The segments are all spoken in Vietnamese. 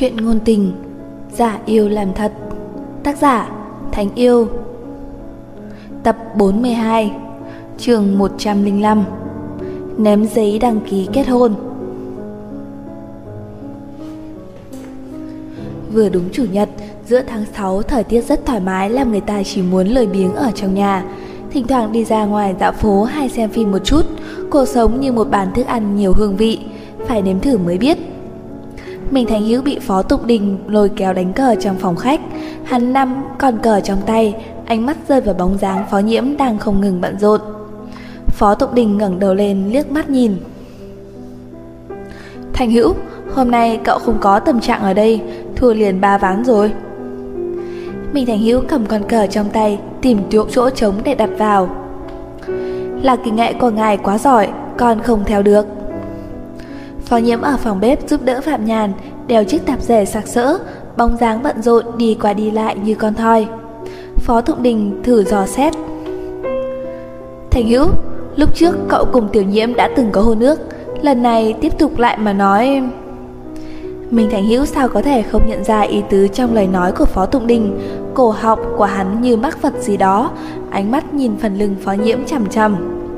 Chuyện ngôn tình, giả yêu làm thật. Tác giả Thánh Yêu. Tập 42, chương 105. Ném giấy đăng ký kết hôn. Vừa đúng chủ nhật, giữa tháng 6, thời tiết rất thoải mái làm người ta chỉ muốn lười biếng ở trong nhà. Thỉnh thoảng đi ra ngoài dạo phố hay xem phim một chút. Cuộc sống như một bàn thức ăn nhiều hương vị, phải nếm thử mới biết. Mình Thành Hữu bị Phó Tục Đình lôi kéo đánh cờ trong phòng khách. Hắn nắm con cờ trong tay, ánh mắt rơi vào bóng dáng Phó Nhiễm đang không ngừng bận rộn. Phó Tục Đình ngẩng đầu lên liếc mắt nhìn. Thành Hữu, hôm nay cậu không có tâm trạng ở đây, thua liền 3 ván rồi. Mình Thành Hữu cầm con cờ trong tay, tìm chỗ trống để đặt vào. Là kỹ nghệ của ngài quá giỏi, con không theo được. Phó Nhiễm ở phòng bếp giúp đỡ Phạm Nhàn, đeo chiếc tạp dề sặc sỡ, bóng dáng bận rộn đi qua đi lại như con thoi. Phó Thụng Đình thử dò xét. Thành Hữu, lúc trước cậu cùng Tiểu Nhiễm đã từng có hôn ước, lần này tiếp tục lại mà nói. Mình Thành Hữu sao có thể không nhận ra ý tứ trong lời nói của Phó Thụng Đình. Cổ họng của hắn như mắc vật gì đó, ánh mắt nhìn phần lưng Phó Nhiễm chằm chằm.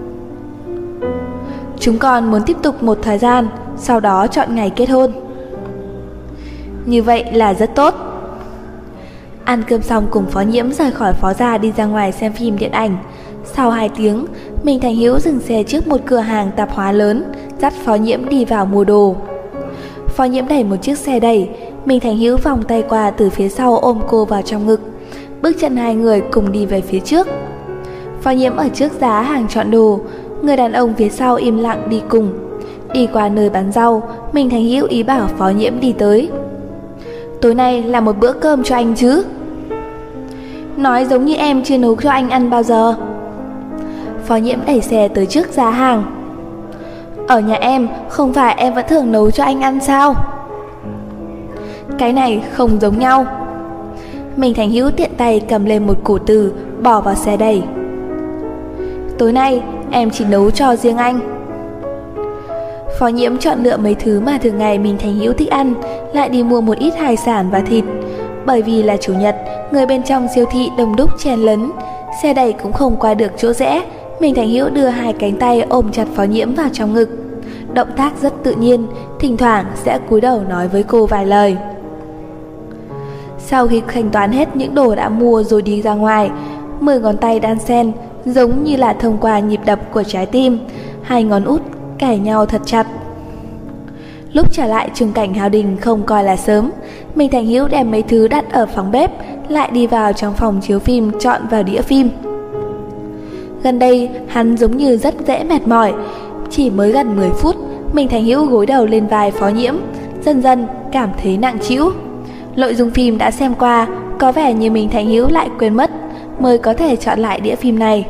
Chúng con muốn tiếp tục một thời gian, sau đó chọn ngày kết hôn. Như vậy là rất tốt. Ăn cơm xong cùng Phó Nhiễm rời khỏi Phó gia đi ra ngoài xem phim điện ảnh. Sau 2 tiếng, mình Thành Hữu dừng xe trước một cửa hàng tạp hóa lớn, dắt Phó Nhiễm đi vào mua đồ. Phó Nhiễm đẩy một chiếc xe đẩy, mình Thành Hữu vòng tay qua từ phía sau ôm cô vào trong ngực. Bước chân hai người cùng đi về phía trước. Phó Nhiễm ở trước giá hàng chọn đồ, người đàn ông phía sau im lặng đi cùng. Đi qua nơi bán rau, mình Thành Hữu ý bảo Phó Nhiễm đi tới. Tối nay là một bữa cơm cho anh chứ? Nói giống như em chưa nấu cho anh ăn bao giờ. Phó Nhiễm đẩy xe tới trước giá hàng. Ở nhà em, không phải em vẫn thường nấu cho anh ăn sao? Cái này không giống nhau. Mình Thành Hữu tiện tay cầm lên một củ từ, bỏ vào xe đẩy. Tối nay em chỉ nấu cho riêng anh. Phó Nhiễm chọn lựa mấy thứ mà thường ngày mình Thành Hữu thích ăn, lại đi mua một ít hải sản và thịt. Bởi vì là chủ nhật, người bên trong siêu thị đông đúc chen lấn, xe đẩy cũng không qua được chỗ rẽ. Mình Thành Hữu đưa 2 cánh tay ôm chặt Phó Nhiễm vào trong ngực. Động tác rất tự nhiên, thỉnh thoảng sẽ cúi đầu nói với cô vài lời. Sau khi thanh toán hết những đồ đã mua rồi đi ra ngoài, 10 ngón tay đan xen, giống như là thông qua nhịp đập của trái tim, 2 ngón út kẻ nhau thật chặt. Lúc trở lại Trùng Cảnh Hào Đình không coi là sớm, mình Thành Hữu đem mấy thứ đặt ở phòng bếp, lại đi vào trong phòng chiếu phim chọn vào đĩa phim. Gần đây hắn giống như rất dễ mệt mỏi. Chỉ mới gần 10 phút, mình Thành Hữu gối đầu lên vai Phó Nhiễm, dần dần cảm thấy nặng trĩu. Nội dung phim đã xem qua, có vẻ như mình Thành Hữu lại quên mất, mới có thể chọn lại đĩa phim này.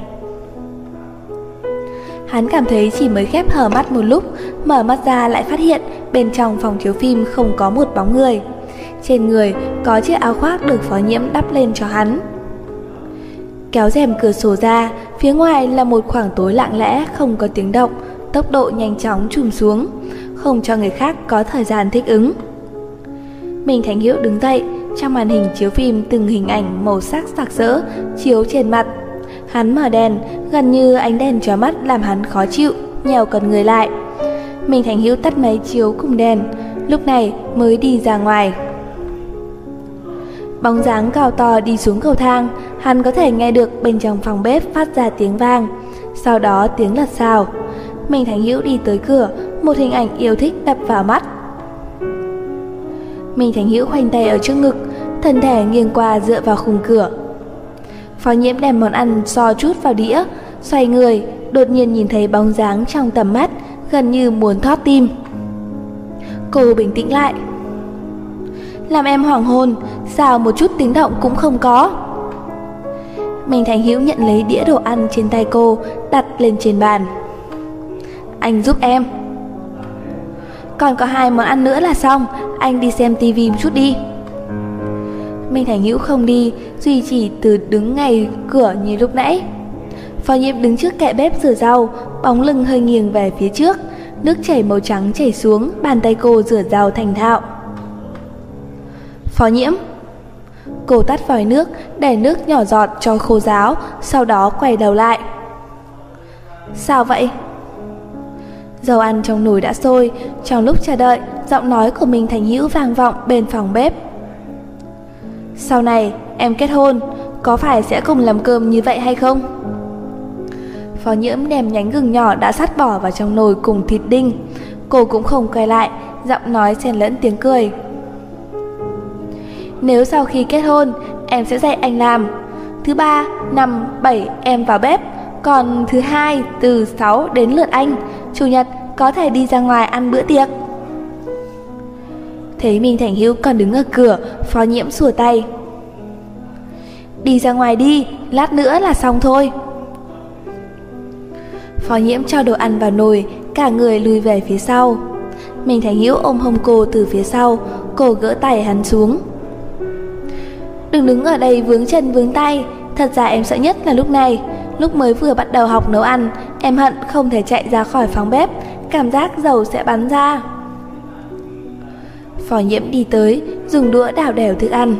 Hắn cảm thấy chỉ mới khép hờ mắt một lúc, mở mắt ra lại phát hiện bên trong phòng chiếu phim không có một bóng người. Trên người có chiếc áo khoác được Phó Nhiễm đắp lên cho hắn. Kéo rèm cửa sổ ra, phía ngoài là một khoảng tối lặng lẽ không có tiếng động, tốc độ nhanh chóng trùm xuống, không cho người khác có thời gian thích ứng. Mình Thành Hữu đứng dậy, trong màn hình chiếu phim từng hình ảnh màu sắc sặc sỡ chiếu trên mặt. Hắn mở đèn, gần như ánh đèn chói mắt làm hắn khó chịu, nhèo con người lại. Mình Thành Hữu tắt máy chiếu cùng đèn, lúc này mới đi ra ngoài. Bóng dáng cao to đi xuống cầu thang, hắn có thể nghe được bên trong phòng bếp phát ra tiếng vang, sau đó tiếng lật xào. Mình Thành Hữu đi tới cửa, một hình ảnh yêu thích đập vào mắt. Mình Thành Hữu khoanh tay ở trước ngực, thân thể nghiêng qua dựa vào khung cửa. Phó Nhiễm đem món ăn xo chút vào đĩa, xoay người, đột nhiên nhìn thấy bóng dáng trong tầm mắt, gần như muốn thót tim. Cô bình tĩnh lại. Làm em hoảng hồn, sao một chút tiếng động cũng không có? Mình Thành Hữu nhận lấy đĩa đồ ăn trên tay cô, đặt lên trên bàn. Anh giúp em. Còn có 2 món ăn nữa là xong, anh đi xem tivi một chút đi. Mình Thành Hữu không đi, duy chỉ từ đứng ngay cửa như lúc nãy. Phó Nhiễm đứng trước kệ bếp rửa rau, bóng lưng hơi nghiêng về phía trước, nước chảy màu trắng chảy xuống, bàn tay cô rửa rau thành thạo. Phó Nhiễm. Cô tắt vòi nước, để nước nhỏ giọt cho khô ráo, sau đó quay đầu lại. Sao vậy? Dầu ăn trong nồi đã sôi. Trong lúc chờ đợi, giọng nói của Minh Thành Hữu vang vọng bên phòng bếp. Sau này em kết hôn, có phải sẽ cùng làm cơm như vậy hay không? Phó Nhiễm đem nhánh gừng nhỏ đã sắt bỏ vào trong nồi cùng thịt đinh. Cô cũng không quay lại, giọng nói xen lẫn tiếng cười. Nếu sau khi kết hôn, em sẽ dạy anh làm. Thứ 3, 5, 7 em vào bếp. Còn thứ 2, từ 6 đến lượt anh. Chủ nhật có thể đi ra ngoài ăn bữa tiệc. Thấy Minh Thành Hữu còn đứng ở cửa, Phó Nhiễm xua tay. Đi ra ngoài đi, lát nữa là xong thôi. Phó Nhiễm cho đồ ăn vào nồi, cả người lùi về phía sau. Minh Thành Hữu ôm hông cô từ phía sau, cô gỡ tay hắn xuống. Đừng đứng ở đây vướng chân vướng tay, thật ra em sợ nhất là lúc này. Lúc mới vừa bắt đầu học nấu ăn, em hận không thể chạy ra khỏi phòng bếp, cảm giác dầu sẽ bắn ra. Phó Nhiễm đi tới, dùng đũa đảo đều thức ăn.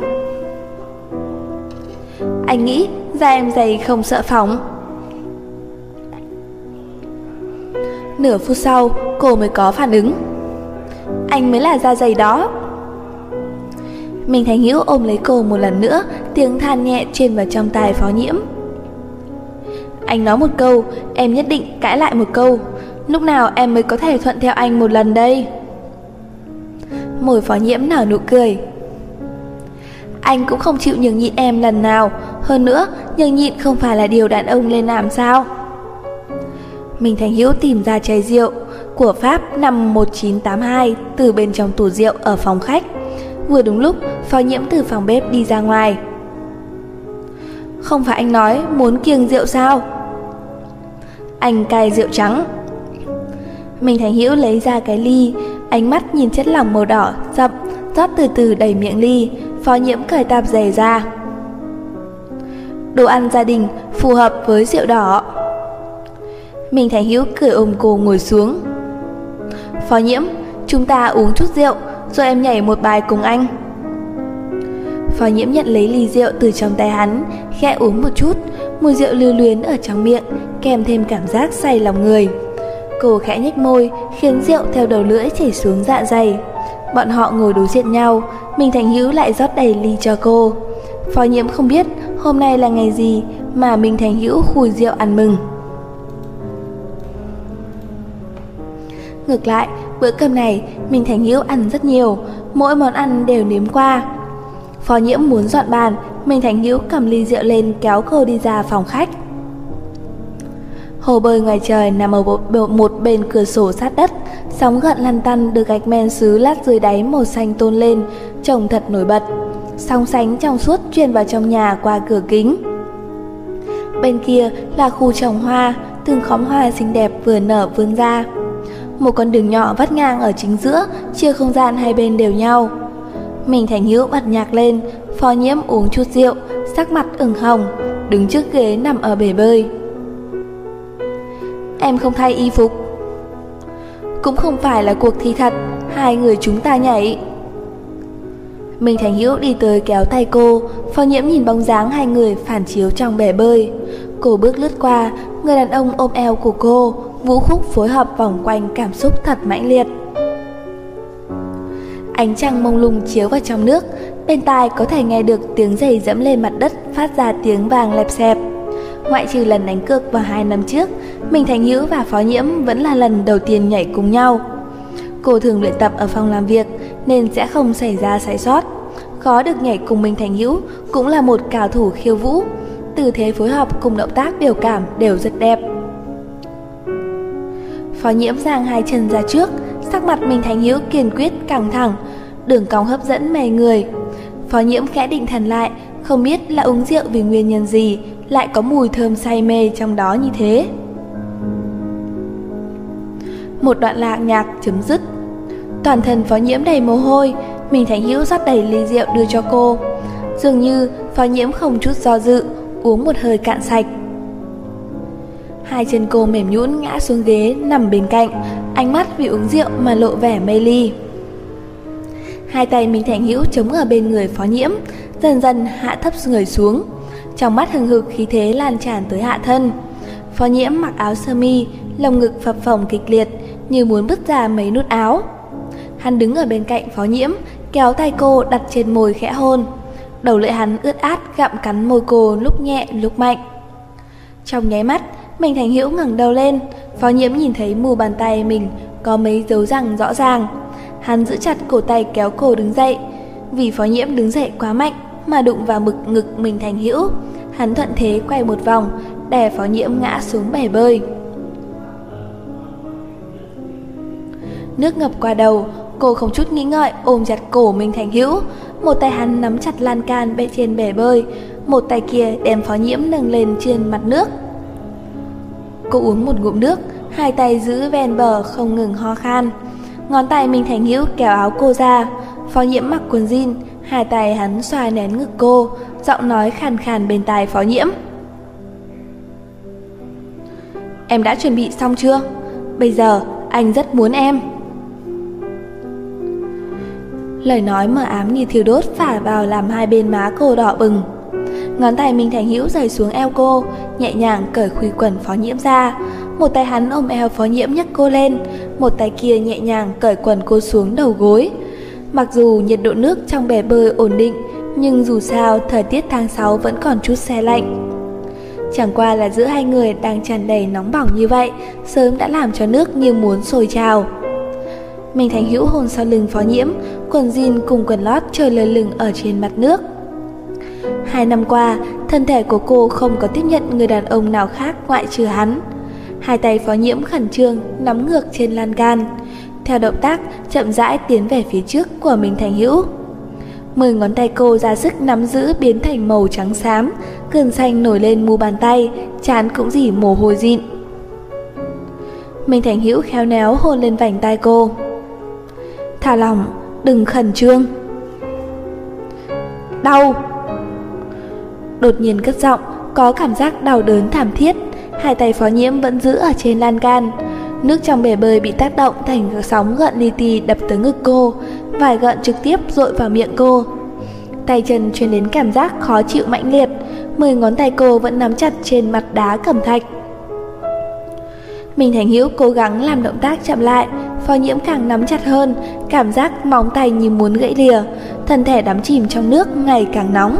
Anh nghĩ da em dày không sợ phỏng. Nửa phút sau, cô mới có phản ứng. Anh mới là da dày đó. Minh Thành Hữu ôm lấy cô một lần nữa, tiếng than nhẹ truyền vào trong tai Phó Nhiễm. Anh nói một câu, em nhất định cãi lại một câu. Lúc nào em mới có thể thuận theo anh một lần đây? Môi Phó Nhiễm nở nụ cười. Anh cũng không chịu nhường nhịn em lần nào. Hơn nữa, nhường nhịn không phải là điều đàn ông nên làm sao? Minh Thành Hữu tìm ra chai rượu của Pháp năm 1982 từ bên trong tủ rượu ở phòng khách. Vừa đúng lúc Phó Nhiễm từ phòng bếp đi ra ngoài. Không phải anh nói muốn kiêng rượu sao? Anh cai rượu trắng. Minh Thành Hữu lấy ra cái ly, ánh mắt nhìn chất lỏng màu đỏ sậm rót từ từ đầy miệng ly. Phó Nhiễm cởi tạp dề ra. Đồ ăn gia đình phù hợp với rượu đỏ. Minh Thành Hữu cười ôm cô ngồi xuống. Phó Nhiễm, chúng ta uống chút rượu, rồi em nhảy một bài cùng anh. Phó Nhiễm nhận lấy ly rượu từ trong tay hắn, khẽ uống một chút, mùi rượu lưu luyến ở trong miệng, kèm thêm cảm giác say lòng người. Cô khẽ nhếch môi, khiến rượu theo đầu lưỡi chảy xuống dạ dày. Bọn họ ngồi đối diện nhau, Minh Thành Hữu lại rót đầy ly cho cô. Phó Nhiễm không biết hôm nay là ngày gì mà Minh Thành Hữu khui rượu ăn mừng. Ngược lại, bữa cơm này Minh Thành Hữu ăn rất nhiều, mỗi món ăn đều nếm qua. Phó Nhiễm muốn dọn bàn, Minh Thành Hữu cầm ly rượu lên kéo cô đi ra phòng khách. Hồ bơi ngoài trời nằm ở một bên cửa sổ sát đất, sóng gợn lăn tăn được gạch men sứ lát dưới đáy màu xanh tôn lên, trông thật nổi bật. Sóng sánh trong suốt truyền vào trong nhà qua cửa kính. Bên kia là khu trồng hoa, từng khóm hoa xinh đẹp vừa nở vươn ra. Một con đường nhỏ vắt ngang ở chính giữa, chia không gian hai bên đều nhau. Minh Thành Hữu bật nhạc lên, Phó Nhiễm uống chút rượu, sắc mặt ửng hồng, đứng trước ghế nằm ở bể bơi. Em không thay y phục. Cũng không phải là cuộc thi thật, hai người chúng ta nhảy. Minh Thành Hữu đi tới kéo tay cô. Phó Nhiễm nhìn bóng dáng hai người phản chiếu trong bể bơi. Cô bước lướt qua, người đàn ông ôm eo của cô, vũ khúc phối hợp vòng quanh cảm xúc thật mãnh liệt. Ánh trăng mông lung chiếu vào trong nước, bên tai có thể nghe được tiếng giày dẫm lên mặt đất phát ra tiếng vàng lẹp xẹp. Ngoại trừ lần đánh cược vào 2 năm trước, Minh Thành Hữu và Phó Nhiễm vẫn là lần đầu tiên nhảy cùng nhau. Cô thường luyện tập ở phòng làm việc nên sẽ không xảy ra sai sót. Khó được nhảy cùng Minh Thành Hữu cũng là một cao thủ khiêu vũ. Tư thế phối hợp cùng động tác biểu cảm đều rất đẹp. Phó Nhiễm giang hai chân ra trước, sắc mặt Minh Thành Hữu kiên quyết căng thẳng, đường cong hấp dẫn mê người. Phó Nhiễm khẽ định thần lại, không biết là uống rượu vì nguyên nhân gì lại có mùi thơm say mê trong đó như thế. Một đoạn lạc nhạc chấm dứt. Toàn thân Phó Nhiễm đầy mồ hôi, Minh Thành Hữu rót đầy ly rượu đưa cho cô. Dường như Phó Nhiễm không chút do dự, uống một hơi cạn sạch. Hai chân cô mềm nhũn ngã xuống ghế nằm bên cạnh, ánh mắt vì uống rượu mà lộ vẻ mê ly. Hai tay Minh Thành Hữu chống ở bên người Phó Nhiễm, dần dần hạ thấp người xuống. Trong mắt hừng hực khí thế lan tràn tới hạ thân. Phó Nhiễm mặc áo sơ mi, lồng ngực phập phồng kịch liệt, như muốn bứt ra mấy nút áo. Hắn đứng ở bên cạnh Phó Nhiễm, kéo tay cô đặt trên môi khẽ hôn. Đầu lưỡi hắn ướt át gặm cắn môi cô lúc nhẹ lúc mạnh. Trong nháy mắt, Minh Thành Hữu ngẩng đầu lên, Phó Nhiễm nhìn thấy mu bàn tay mình có mấy dấu răng rõ ràng. Hắn giữ chặt cổ tay kéo cô đứng dậy. Vì Phó Nhiễm đứng dậy quá mạnh mà đụng vào ngực Minh Thành Hữu, hắn thuận thế quay một vòng, đè Phó Nhiễm ngã xuống bể bơi. Nước ngập qua đầu, cô không chút nghĩ ngợi ôm chặt cổ Minh Thành Hữu. Một tay hắn nắm chặt lan can bệ trên bể bơi, một tay kia đem Phó Nhiễm nâng lên trên mặt nước. Cô uống một ngụm nước, hai tay giữ ven bờ không ngừng ho khan. Ngón tay Minh Thành Hữu kéo áo cô ra. Phó Nhiễm mặc quần jean, hai tay hắn xoa nén ngực cô, giọng nói khàn khàn bên tai Phó Nhiễm: "Em đã chuẩn bị xong chưa? Bây giờ anh rất muốn em." Lời nói mờ ám như thiêu đốt phả vào làm hai bên má cô đỏ bừng. Ngón tay Minh Thành Hữu giày xuống eo cô, nhẹ nhàng cởi khuy quần Phó Nhiễm ra. Một tay hắn ôm eo Phó Nhiễm nhấc cô lên, một tay kia nhẹ nhàng cởi quần cô xuống đầu gối. Mặc dù nhiệt độ nước trong bể bơi ổn định, nhưng dù sao thời tiết tháng 6 vẫn còn chút se lạnh. Chẳng qua là giữa hai người đang tràn đầy nóng bỏng như vậy, sớm đã làm cho nước như muốn sôi trào. Minh Thành Hữu hôn sau lưng Phó Nhiễm, quần jean cùng quần lót trôi lơ lửng ở trên mặt nước. 2 năm qua, thân thể của cô không có tiếp nhận người đàn ông nào khác ngoại trừ hắn. Hai tay Phó Nhiễm khẩn trương nắm ngược trên lan can, theo động tác chậm rãi tiến về phía trước của Minh Thành Hữu. 10 ngón tay cô ra sức nắm giữ biến thành màu trắng xám, cơn xanh nổi lên mu bàn tay, trán cũng rỉ mồ hôi dịn. Minh Thành Hữu khéo léo hôn lên vành tai cô: "Thả lỏng, đừng khẩn trương." "Đau." Đột nhiên cất giọng, có cảm giác đau đớn thảm thiết. Hai tay Phó Nhiễm vẫn giữ ở trên lan can. Nước trong bể bơi bị tác động thành các sóng gợn li ti đập tới ngực cô, vài gợn trực tiếp dội vào miệng cô. Tay chân truyền đến cảm giác khó chịu mãnh liệt. 10 ngón tay cô vẫn nắm chặt trên mặt đá cẩm thạch. Minh Thành Hữu cố gắng làm động tác chậm lại, Phó Nhiễm càng nắm chặt hơn, cảm giác móng tay như muốn gãy lìa, thân thể đắm chìm trong nước ngày càng nóng.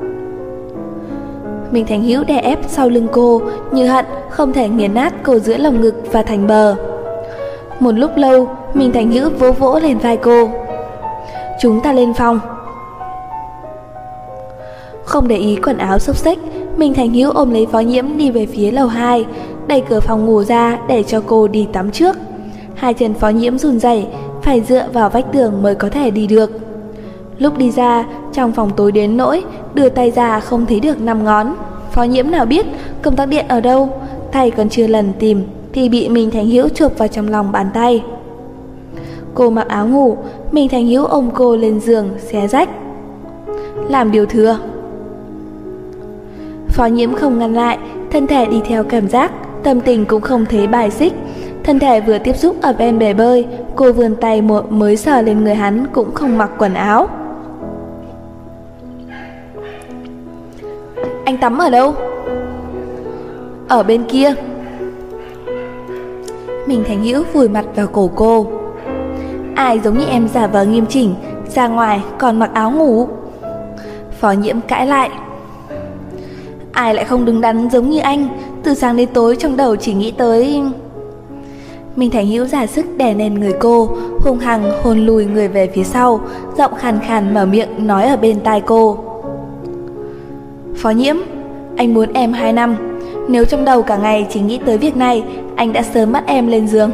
Minh Thành Hữu đè ép sau lưng cô, như hận không thể nghiền nát cô giữa lồng ngực và thành bờ. Một lúc lâu, Minh Thành Hữu vỗ vỗ lên vai cô: "Chúng ta lên phòng." Không để ý quần áo xốc xếch, Minh Thành Hữu ôm lấy Phó Nhiễm đi về phía lầu 2, đẩy cửa phòng ngủ ra để cho cô đi tắm trước. Hai chân Phó Nhiễm run rẩy, phải dựa vào vách tường mới có thể đi được. Lúc đi ra, trong phòng tối đến nỗi đưa tay ra không thấy được 5 ngón. Phó Nhiễm nào biết công tắc điện ở đâu, tay còn chưa lần tìm thì bị Minh Thành Hữu chụp vào trong lòng bàn tay. Cô mặc áo ngủ, Minh Thành Hữu ôm cô lên giường xé rách: "Làm điều thừa." Phó Nhiễm không ngăn lại, thân thể đi theo cảm giác, tâm tình cũng không thấy bài xích. Thân thể vừa tiếp xúc ở ven bể bơi, cô vươn tay mới sờ lên người hắn cũng không mặc quần áo. "Anh tắm ở đâu?" "Ở bên kia." Minh Thành Hữu vùi mặt vào cổ cô: "Ai giống như em giả vờ nghiêm chỉnh, ra ngoài còn mặc áo ngủ?" Phó Nhiễm cãi lại: "Ai lại không đứng đắn giống như anh, từ sáng đến tối trong đầu chỉ nghĩ tới..." Minh Thành Hữu ra sức đè lên người cô, hung hăng hôn lùi người về phía sau, giọng khàn khàn mở miệng nói ở bên tai cô: "Phó Nhiễm, anh muốn em 2 năm. Nếu trong đầu cả ngày chỉ nghĩ tới việc này, anh đã sớm bắt em lên giường."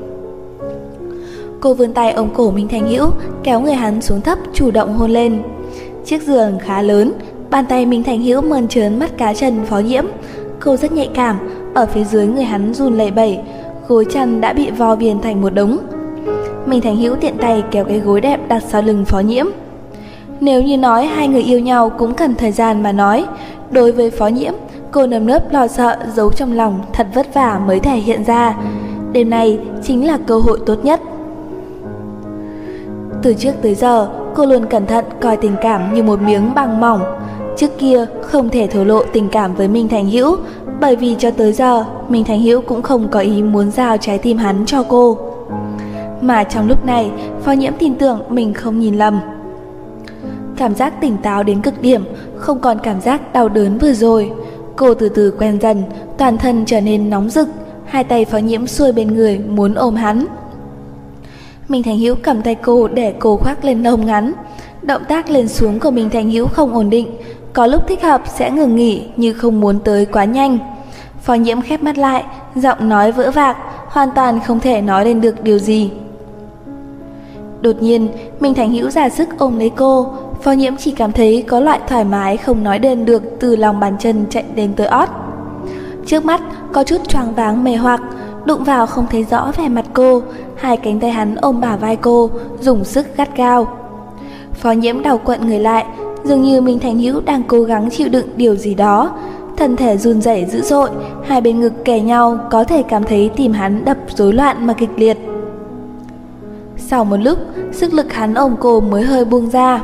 Cô vươn tay ôm cổ Minh Thành Hữu, kéo người hắn xuống thấp, chủ động hôn lên. Chiếc giường khá lớn, bàn tay Minh Thành Hữu mơn trớn mắt cá chân Phó Nhiễm. Cô rất nhạy cảm, ở phía dưới người hắn run lẩy bẩy, gối chăn đã bị vo viền thành một đống. Minh Thành Hữu tiện tay kéo cái gối đẹp đặt sau lưng Phó Nhiễm. Nếu như nói hai người yêu nhau cũng cần thời gian mà nói, đối với Phó Nhiễm, cô nơm nớp lo sợ giấu trong lòng thật vất vả mới thể hiện ra. Đêm nay chính là cơ hội tốt nhất. Từ trước tới giờ, cô luôn cẩn thận coi tình cảm như một miếng băng mỏng. Trước kia không thể thổ lộ tình cảm với Minh Thành Hữu, bởi vì cho tới giờ Minh Thành Hữu cũng không có ý muốn giao trái tim hắn cho cô. Mà trong lúc này, Phó Nhiễm tin tưởng mình không nhìn lầm. Cảm giác tỉnh táo đến cực điểm, không còn cảm giác đau đớn vừa rồi. Cô từ từ quen dần, toàn thân trở nên nóng rực, hai tay Phó Nhiễm xuôi bên người muốn ôm hắn. Minh Thành Hữu cầm tay cô để cô khoác lên lông ngắn. Động tác lên xuống của Minh Thành Hữu không ổn định, có lúc thích hợp sẽ ngừng nghỉ nhưng không muốn tới quá nhanh. Phó Nhiễm khép mắt lại, giọng nói vỡ vạc, hoàn toàn không thể nói lên được điều gì. Đột nhiên, Minh Thành Hữu ra sức ôm lấy cô. Phó Nhiễm chỉ cảm thấy có loại thoải mái không nói đến được từ lòng bàn chân chạy đến tới ót. Trước mắt có chút choáng váng mê hoặc, đụng vào không thấy rõ vẻ mặt cô. Hai cánh tay hắn ôm bả vai cô, dùng sức gắt gao. Phó Nhiễm đau quặn người lại, dường như Minh Thành Hữu đang cố gắng chịu đựng điều gì đó. Thân thể run rẩy dữ dội, hai bên ngực kề nhau, có thể cảm thấy tim hắn đập rối loạn mà kịch liệt. Sau một lúc, sức lực hắn ôm cô mới hơi buông ra.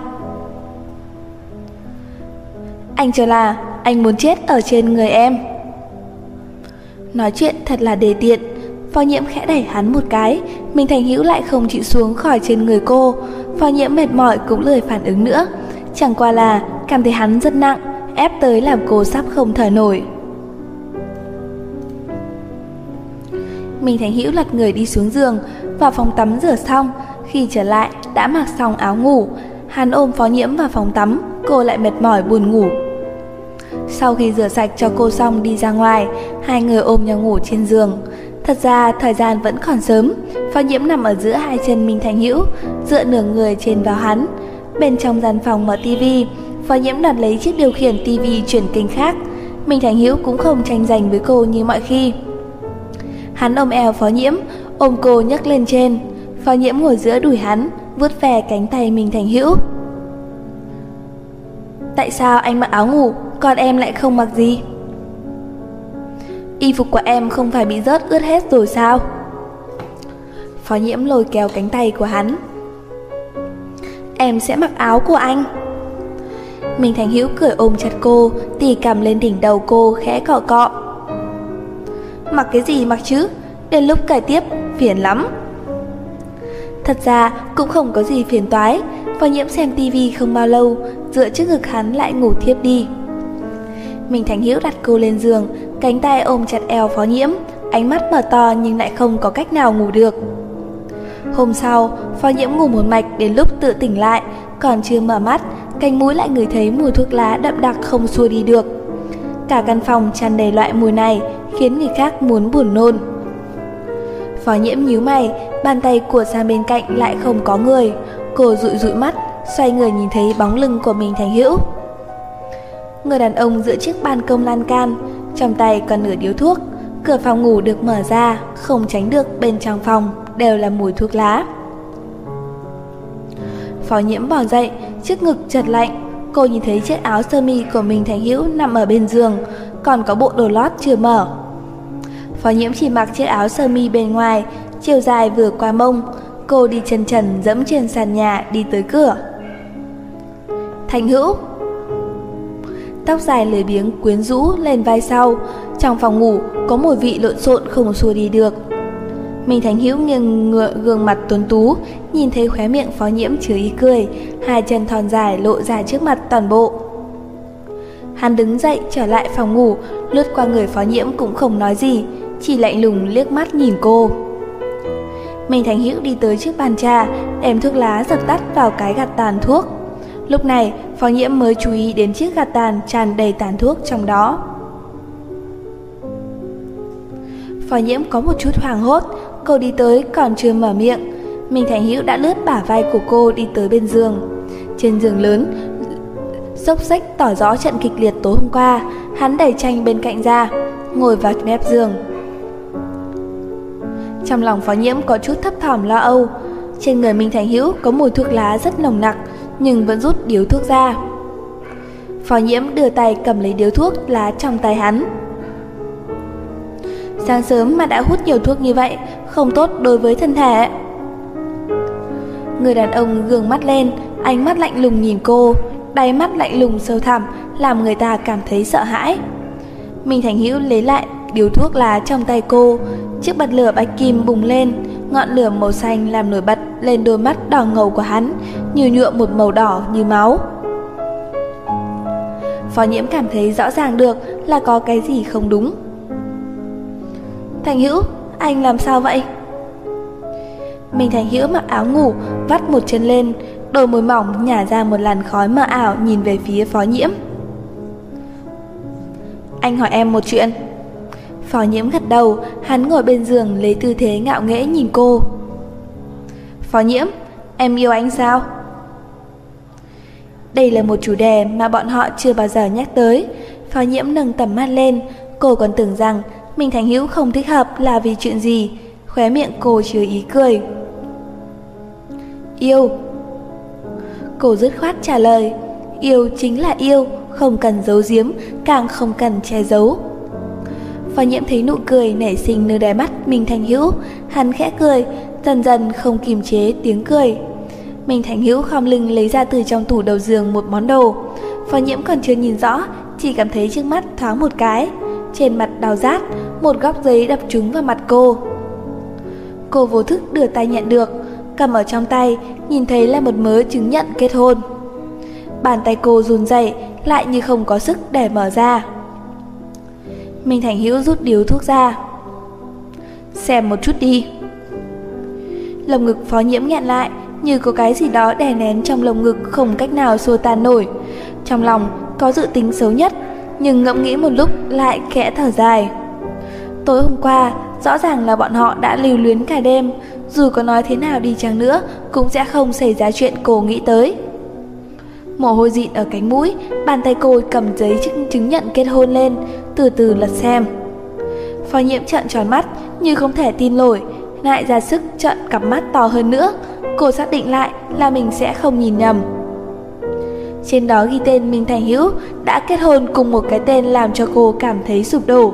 Anh cho là anh muốn chết ở trên người em. Nói chuyện thật là đề tiện. Phó Nhiễm khẽ đẩy hắn một cái, Minh Thành Hữu lại không chịu xuống khỏi trên người cô. Phó Nhiễm mệt mỏi cũng lười phản ứng nữa, chẳng qua là cảm thấy hắn rất nặng, ép tới làm cô sắp không thở nổi. Minh Thành Hữu lật người đi xuống giường, vào phòng tắm rửa xong, khi trở lại đã mặc xong áo ngủ. Hắn ôm Phó Nhiễm vào phòng tắm, cô lại mệt mỏi buồn ngủ. Sau khi rửa sạch cho cô xong đi ra ngoài, hai người ôm nhau ngủ trên giường. Thật ra thời gian vẫn còn sớm. Phó Nhiễm nằm ở giữa hai chân Minh Thành Hữu, dựa nửa người trên vào hắn. Bên trong gian phòng mở tivi, Phó Nhiễm đặt lấy chiếc điều khiển tivi chuyển kênh khác. Minh Thành Hữu cũng không tranh giành với cô như mọi khi. Hắn ôm eo Phó Nhiễm, ôm cô nhấc lên trên. Phó Nhiễm ngồi giữa đùi hắn, vuốt ve cánh tay Minh Thành Hữu. Tại sao anh mặc áo ngủ, còn em lại không mặc gì? Y phục của em không phải bị rớt ướt hết rồi sao? Phó Nhiễm lôi kéo cánh tay của hắn. Em sẽ mặc áo của anh. Minh Thành Hữu cười ôm chặt cô, tì cằm lên đỉnh đầu cô khẽ cọ cọ. Mặc cái gì mặc chứ, đến lúc cởi tiếp phiền lắm. Thật ra cũng không có gì phiền toái. Phó Nhiễm xem tivi không bao lâu, dựa trước ngực hắn lại ngủ thiếp đi. Minh Thành Hữu đặt cô lên giường, cánh tay ôm chặt eo Phó Nhiễm, ánh mắt mở to nhưng lại không có cách nào ngủ được. Hôm sau, Phó Nhiễm ngủ một mạch đến lúc tự tỉnh lại, còn chưa mở mắt, cánh mũi lại ngửi thấy mùi thuốc lá đậm đặc không xua đi được. Cả căn phòng tràn đầy loại mùi này, khiến người khác muốn buồn nôn. Phó Nhiễm nhíu mày, bàn tay của sang bên cạnh lại không có người. Cô dụi dụi mắt, xoay người nhìn thấy bóng lưng của Minh Thành Hữu. Người đàn ông dựa chiếc ban công lan can, trong tay còn nửa điếu thuốc. Cửa phòng ngủ được mở ra, không tránh được bên trong phòng đều là mùi thuốc lá. Phó Nhiễm bò dậy, trước ngực chợt lạnh. Cô nhìn thấy chiếc áo sơ mi của Minh Thành Hữu nằm ở bên giường, còn có bộ đồ lót chưa mở. Phó Nhiễm chỉ mặc chiếc áo sơ mi bên ngoài, chiều dài vừa qua mông. Cô đi chân trần dẫm trên sàn nhà đi tới cửa. Thành Hữu. Tóc dài lười biếng quyến rũ lên vai sau. Trong phòng ngủ có mùi vị lộn xộn không xua đi được. Minh Thành Hữu nghiêng gương mặt tuấn tú, nhìn thấy khóe miệng Phó Nhiễm chứa ý cười, hai chân thon dài lộ ra trước mặt toàn bộ. Hắn đứng dậy trở lại phòng ngủ, lướt qua người Phó Nhiễm cũng không nói gì, chỉ lạnh lùng liếc mắt nhìn cô. Minh Thành Hữu đi tới trước bàn trà, đem thuốc lá dập tắt vào cái gạt tàn thuốc. Lúc này, Phó Nhiễm mới chú ý đến chiếc gạt tàn tràn đầy tàn thuốc trong đó. Phó Nhiễm có một chút hoảng hốt, cô đi tới còn chưa mở miệng, Minh Thành Hữu đã lướt bả vai của cô đi tới bên giường. Trên giường lớn, xốc xách tỏ rõ trận kịch liệt tối hôm qua, hắn đẩy tranh bên cạnh ra, ngồi vào mép giường. Trong lòng Phó Nhiễm có chút thấp thỏm lo âu. Trên người Minh Thành Hữu có mùi thuốc lá rất nồng nặc, nhưng vẫn rút điếu thuốc ra. Phó Nhiễm đưa tay cầm lấy điếu thuốc lá trong tay hắn. Sáng sớm mà đã hút nhiều thuốc như vậy, không tốt đối với thân thể. Người đàn ông gương mắt lên, ánh mắt lạnh lùng nhìn cô, đáy mắt lạnh lùng sâu thẳm làm người ta cảm thấy sợ hãi. Minh Thành Hữu lấy lại điếu thuốc lá trong tay cô, chiếc bật lửa bạch kim bùng lên, ngọn lửa màu xanh làm nổi bật lên đôi mắt đỏ ngầu của hắn, như nhuộm một màu đỏ như máu. Phó Nhiễm cảm thấy rõ ràng được là có cái gì không đúng. Thành Hữu, anh làm sao vậy? Minh Thành Hữu mặc áo ngủ, vắt một chân lên, đôi môi mỏng nhả ra một làn khói mờ ảo nhìn về phía Phó Nhiễm. Anh hỏi em một chuyện. Phó Nhiễm gật đầu, hắn ngồi bên giường lấy tư thế ngạo nghễ nhìn cô. Phó Nhiễm, em yêu anh sao? Đây là một chủ đề mà bọn họ chưa bao giờ nhắc tới. Phó Nhiễm nâng tầm mắt lên, cô còn tưởng rằng Minh Thành Hữu không thích hợp là vì chuyện gì. Khóe miệng cô chứa ý cười. Yêu. Cô dứt khoát trả lời. Yêu chính là yêu, không cần giấu giếm, càng không cần che giấu. Phó Nhiễm thấy nụ cười nảy sinh nơi đáy mắt Minh Thành Hữu, hắn khẽ cười, dần dần không kiềm chế tiếng cười. Minh Thành Hữu khom lưng lấy ra từ trong tủ đầu giường một món đồ. Phó Nhiễm còn chưa nhìn rõ, chỉ cảm thấy trước mắt thoáng một cái, trên mặt đau rát, một góc giấy đập trúng vào mặt cô. Cô vô thức đưa tay nhận được, cầm ở trong tay, nhìn thấy là một mớ chứng nhận kết hôn. Bàn tay cô run rẩy, lại như không có sức để mở ra. Minh Thành Hữu rút điếu thuốc ra. Xem một chút đi. Lồng ngực Phó Nhiễm nghẹn lại, như có cái gì đó đè nén trong lồng ngực không cách nào xua tan nổi. Trong lòng có dự tính xấu nhất, nhưng ngẫm nghĩ một lúc lại khẽ thở dài. Tối hôm qua, rõ ràng là bọn họ đã lưu luyến cả đêm, dù có nói thế nào đi chăng nữa cũng sẽ không xảy ra chuyện cô nghĩ tới. Mồ hôi dịn ở cánh mũi, bàn tay cô cầm giấy chứng nhận kết hôn lên, từ từ lật xem. Phó Nhiễm trợn tròn mắt, như không thể tin nổi, lại ra sức trợn cặp mắt to hơn nữa. Cô xác định lại là mình sẽ không nhìn nhầm. Trên đó ghi tên Minh Thành Hữu đã kết hôn cùng một cái tên làm cho cô cảm thấy sụp đổ.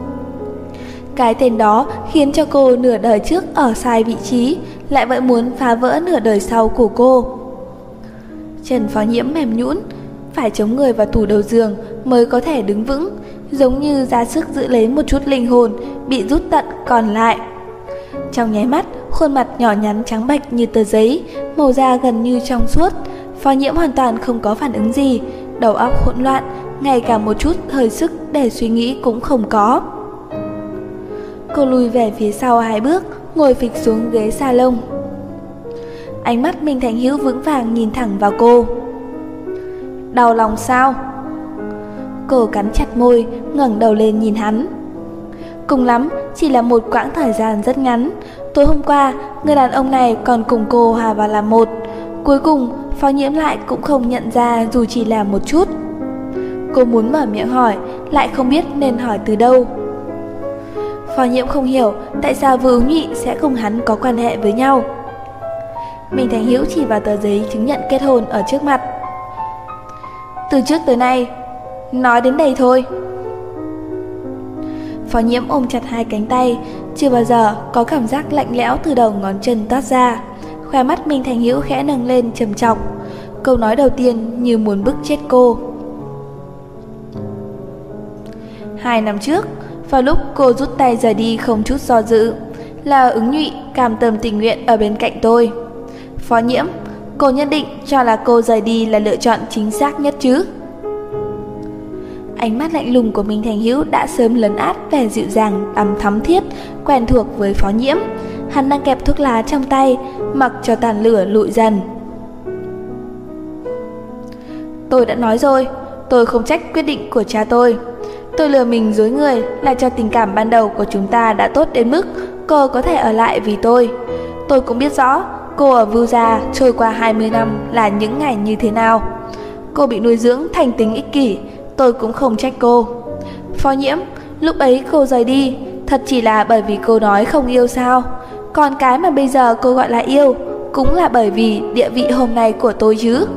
Cái tên đó khiến cho cô nửa đời trước ở sai vị trí, lại vẫn muốn phá vỡ nửa đời sau của cô. Chân Phó Nhiễm mềm nhũn, phải chống người vào tủ đầu giường mới có thể đứng vững, giống như ra sức giữ lấy một chút linh hồn bị rút tận còn lại. Trong nháy mắt, khuôn mặt nhỏ nhắn trắng bệch như tờ giấy, màu da gần như trong suốt. Phó Nhiễm hoàn toàn không có phản ứng gì, đầu óc hỗn loạn, ngay cả một chút hơi sức để suy nghĩ cũng không có. Cô lùi về phía sau 2 bước, ngồi phịch xuống ghế salon. Ánh mắt Minh Thành Hữu vững vàng nhìn thẳng vào cô. Đau lòng sao? Cô cắn chặt môi, ngẩng đầu lên nhìn hắn. Cùng lắm chỉ là một quãng thời gian rất ngắn. Tối hôm qua, người đàn ông này còn cùng cô hòa vào làm một. Cuối cùng, Phó Nhiễm lại cũng không nhận ra dù chỉ là một chút. Cô muốn mở miệng hỏi, lại không biết nên hỏi từ đâu. Phó Nhiễm không hiểu tại sao Vưu Nhị sẽ cùng hắn có quan hệ với nhau. Minh Thành Hữu chỉ vào tờ giấy chứng nhận kết hôn ở trước mặt. Từ trước tới nay, nói đến đây thôi. Phó Nhiễm ôm chặt 2 cánh tay, chưa bao giờ có cảm giác lạnh lẽo từ đầu ngón chân toát ra. Khóe mắt Minh Thành Hữu khẽ nâng lên trầm trọng. Câu nói đầu tiên như muốn bức chết cô. 2 năm trước, vào lúc cô rút tay rời đi không chút do dự, là Ứng Nhụy cam tâm tình nguyện ở bên cạnh tôi. Phó Nhiễm, cô nhất định cho là cô rời đi là lựa chọn chính xác nhất chứ? Ánh mắt lạnh lùng của Minh Thành Hữu đã sớm lấn át vẻ dịu dàng thắm thiết quen thuộc với Phó Nhiễm. Hắn đang kẹp thuốc lá trong tay, mặc cho tàn lửa lụi dần. Tôi đã nói rồi, tôi không trách quyết định của cha tôi. Tôi lừa mình dối người là cho tình cảm ban đầu của chúng ta đã tốt đến mức cô có thể ở lại vì tôi. Tôi cũng biết rõ cô ở Vưu Gia trôi qua 20 năm là những ngày như thế nào. Cô bị nuôi dưỡng thành tính ích kỷ, tôi cũng không trách cô. Phó Nhiễm, lúc ấy cô rời đi, thật chỉ là bởi vì cô nói không yêu sao? Còn cái mà bây giờ cô gọi là yêu, cũng là bởi vì địa vị hôm nay của tôi chứ.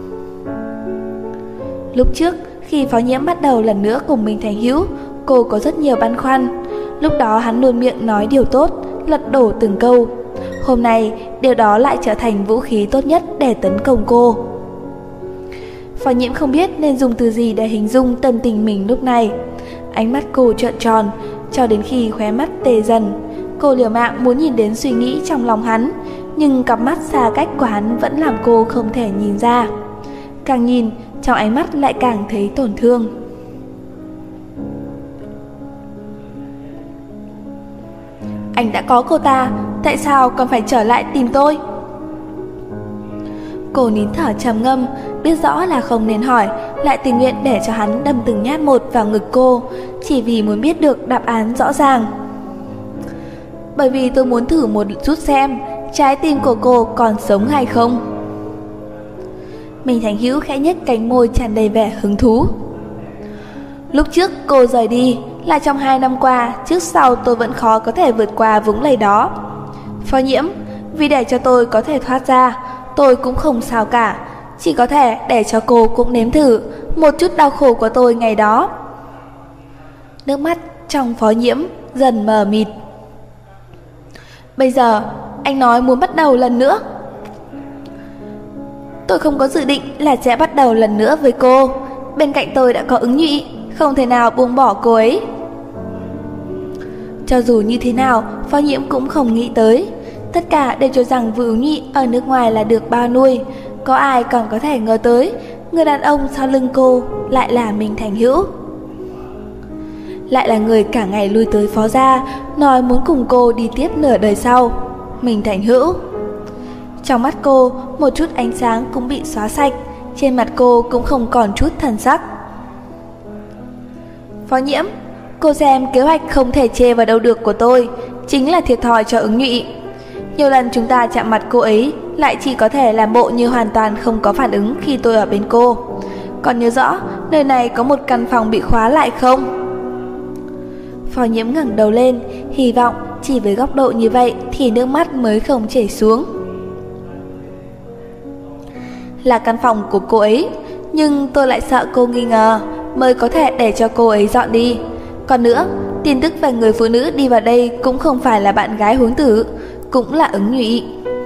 Lúc trước, khi Phó Nhiễm bắt đầu lần nữa cùng Minh Thành Hữu, cô có rất nhiều băn khoăn. Lúc đó hắn luôn miệng nói điều tốt, lật đổ từng câu. hôm nay điều đó lại trở thành vũ khí tốt nhất để tấn công cô. Phó Nhiễm không biết nên dùng từ gì để hình dung tâm tình mình lúc này. Ánh mắt cô trợn tròn, cho đến khi khóe mắt tê dần. Cô liều mạng muốn nhìn đến suy nghĩ trong lòng hắn, nhưng cặp mắt xa cách của hắn vẫn làm cô không thể nhìn ra. Càng nhìn, trong ánh mắt lại càng thấy tổn thương. Anh đã có cô ta, tại sao còn phải trở lại tìm tôi? Cô nín thở trầm ngâm, biết rõ là không nên hỏi, lại tình nguyện để cho hắn đâm từng nhát một vào ngực cô, chỉ vì muốn biết được đáp án rõ ràng. Bởi vì tôi muốn thử một chút xem trái tim của cô còn sống hay không. Minh Thành Hữu khẽ nhếch cánh môi tràn đầy vẻ hứng thú. Lúc trước cô rời đi là trong 2 năm qua, trước sau tôi vẫn khó có thể vượt qua vũng lầy đó. Phó Nhiễm, vì để cho tôi có thể thoát ra, tôi cũng không sao cả, chỉ có thể để cho cô cũng nếm thử một chút đau khổ của tôi ngày đó. Nước mắt trong Phó Nhiễm dần mờ mịt. Bây giờ anh nói muốn bắt đầu lần nữa. Tôi không có dự định là sẽ bắt đầu lần nữa với cô. Bên cạnh tôi đã có Ứng Nhụy, không thể nào buông bỏ cô ấy. Cho dù như thế nào, Phó Nhiễm cũng không nghĩ tới. Tất cả đều cho rằng Vũ Ứng Nhụy ở nước ngoài là được bao nuôi. Có ai còn có thể ngờ tới người đàn ông sau lưng cô lại là Minh Thành Hữu. Lại là người cả ngày lui tới Phó gia, nói muốn cùng cô đi tiếp nửa đời sau. Minh Thành Hữu. Trong mắt cô, một chút ánh sáng cũng bị xóa sạch, trên mặt cô cũng không còn chút thần sắc. Phó Nhiễm, cô xem kế hoạch không thể chê vào đâu được của tôi chính là thiệt thòi cho Ứng Nhụy. Nhiều lần chúng ta chạm mặt cô ấy lại chỉ có thể làm bộ như hoàn toàn không có phản ứng khi tôi ở bên cô. Còn nhớ rõ nơi này có một căn phòng bị khóa lại không? Phó Nhiễm ngẩng đầu lên, hy vọng chỉ với góc độ như vậy thì nước mắt mới không chảy xuống. Là căn phòng của cô ấy, nhưng tôi lại sợ cô nghi ngờ, mới có thể để cho cô ấy dọn đi. Còn nữa, tin tức về người phụ nữ đi vào đây cũng không phải là bạn gái Hướng Tử, cũng là Ứng Nhụy.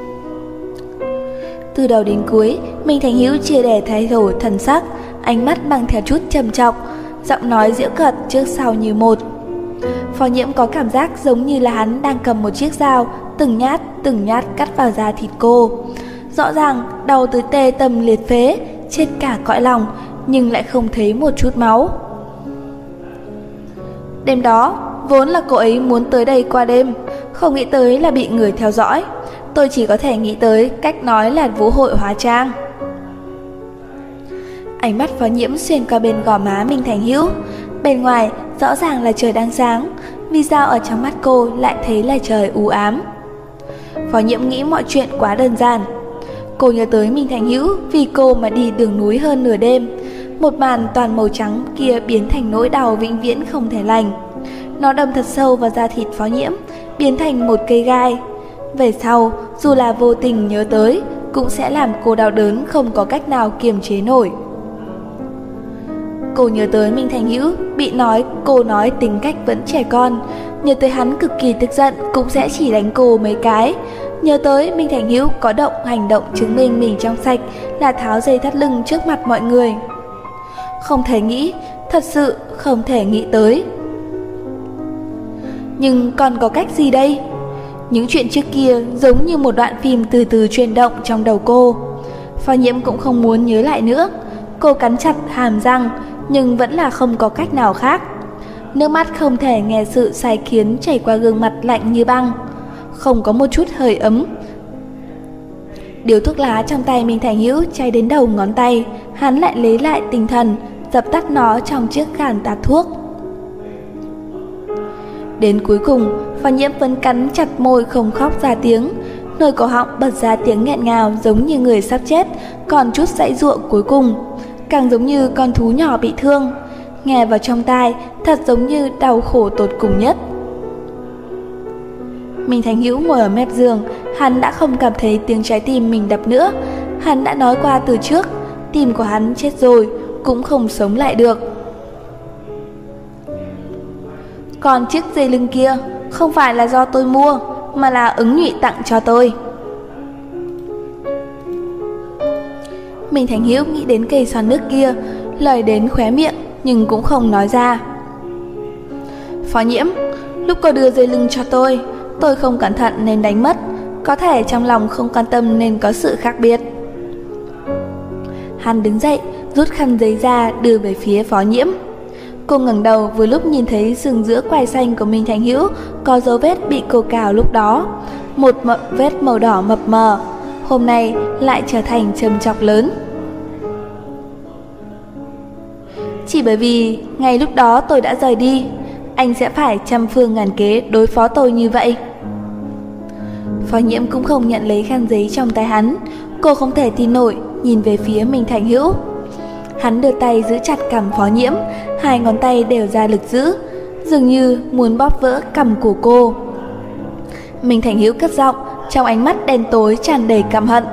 Từ đầu đến cuối, Minh Thành Hữu chưa để thay đổi thần sắc, ánh mắt mang theo chút trầm trọng, giọng nói giễu cợt trước sau như một. Phó Nhiễm có cảm giác giống như là hắn đang cầm một chiếc dao, từng nhát cắt vào da thịt cô. Rõ ràng đau tới tê tâm liệt phế, chết cả cõi lòng, nhưng lại không thấy một chút máu. Đêm đó, vốn là cô ấy muốn tới đây qua đêm, không nghĩ tới là bị người theo dõi. Tôi chỉ có thể nghĩ tới cách nói là vũ hội hóa trang. Ánh mắt Phó Nhiễm xuyên qua bên gò má Minh Thành Hữu. Bên ngoài rõ ràng là trời đang sáng, vì sao ở trong mắt cô lại thấy là trời u ám? Phó Nhiễm nghĩ mọi chuyện quá đơn giản. Cô nhớ tới Minh Thành Hữu vì cô mà đi đường núi hơn nửa đêm. Một màn toàn màu trắng kia biến thành nỗi đau vĩnh viễn không thể lành. Nó đâm thật sâu vào da thịt Phó Nhiễm, biến thành một cây gai. Về sau, dù là vô tình nhớ tới, cũng sẽ làm cô đau đớn không có cách nào kiềm chế nổi. Cô nhớ tới Minh Thành Hữu bị cô nói tính cách vẫn trẻ con. Nhớ tới hắn cực kỳ tức giận cũng sẽ chỉ đánh cô mấy cái. Nhớ tới Minh Thành Hữu có hành động chứng minh mình trong sạch là tháo dây thắt lưng trước mặt mọi người. Không thể nghĩ, thật sự không thể nghĩ tới. Nhưng còn có cách gì đây? Những chuyện trước kia giống như một đoạn phim từ từ chuyển động trong đầu cô. Phó Nhiễm cũng không muốn nhớ lại nữa. Cô cắn chặt hàm răng, nhưng vẫn là không có cách nào khác. Nước mắt không thể nghe sự sai khiến chảy qua gương mặt lạnh như băng, không có một chút hơi ấm. Điếu thuốc lá trong tay Minh Thành Hữu cháy đến đầu ngón tay, hắn lại lấy lại tinh thần, dập tắt nó trong chiếc gàn tạt thuốc. Đến cuối cùng, Phó Nhiễm vẫn cắn chặt môi không khóc ra tiếng, nơi cổ họng bật ra tiếng nghẹn ngào giống như người sắp chết, còn chút giãy giụa cuối cùng, càng giống như con thú nhỏ bị thương. Nghe vào trong tai, thật giống như đau khổ tột cùng nhất. Minh Thành Hữu ngồi ở mép giường, hắn đã không cảm thấy tiếng trái tim mình đập nữa. Hắn đã nói qua từ trước, tim của hắn chết rồi, cũng không sống lại được. Còn chiếc dây lưng kia không phải là do tôi mua, mà là Ứng Nhụy tặng cho tôi. Minh Thành Hữu nghĩ đến cây xoan nước kia, lời đến khóe miệng nhưng cũng không nói ra. Phó Nhiễm, lúc cô đưa dây lưng cho tôi không cẩn thận nên đánh mất, có thể trong lòng không quan tâm nên có sự khác biệt. Hắn đứng dậy, rút khăn giấy ra đưa về phía Phó Nhiễm. Cô ngẩng đầu vừa lúc nhìn thấy sừng giữa quai xanh của Minh Thành Hữu có dấu vết bị cô cào lúc đó, một vết màu đỏ mập mờ, hôm nay lại trở thành châm chọc lớn. Chỉ bởi vì ngay lúc đó tôi đã rời đi, anh sẽ phải trăm phương ngàn kế đối phó tôi như vậy. Phó Nhiễm cũng không nhận lấy khăn giấy trong tay hắn. Cô không thể tin nổi nhìn về phía Minh Thành Hữu. Hắn đưa tay giữ chặt cằm Phó Nhiễm, hai ngón tay đều ra lực giữ, dường như muốn bóp vỡ cằm của cô. Minh Thành Hữu cất giọng, trong ánh mắt đen tối tràn đầy căm hận.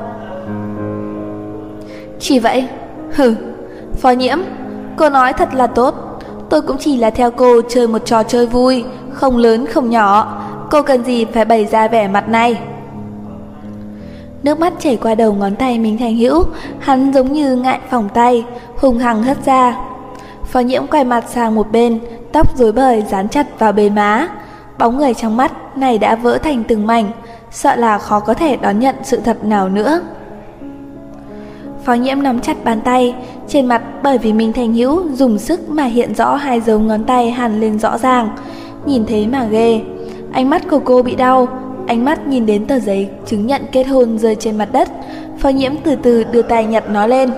Chỉ vậy? Hừ, Phó Nhiễm, cô nói thật là tốt. Tôi cũng chỉ là theo cô chơi một trò chơi vui, không lớn không nhỏ. Cô cần gì phải bày ra vẻ mặt này? Nước mắt chảy qua đầu ngón tay Minh Thành Hữu, hắn giống như ngại phỏng tay, hung hăng hất ra. Phó Nhiễm quay mặt sang một bên, tóc rối bời dán chặt vào bề má. Bóng người trong mắt này đã vỡ thành từng mảnh, sợ là khó có thể đón nhận sự thật nào nữa. Phó Nhiễm nắm chặt bàn tay, trên mặt bởi vì Minh Thành Hữu dùng sức mà hiện rõ hai dấu ngón tay hằn lên rõ ràng, nhìn thấy mà ghê. Ánh mắt của cô bị đau, ánh mắt nhìn đến tờ giấy chứng nhận kết hôn rơi trên mặt đất. Phó Nhiễm từ từ đưa tay nhặt nó lên.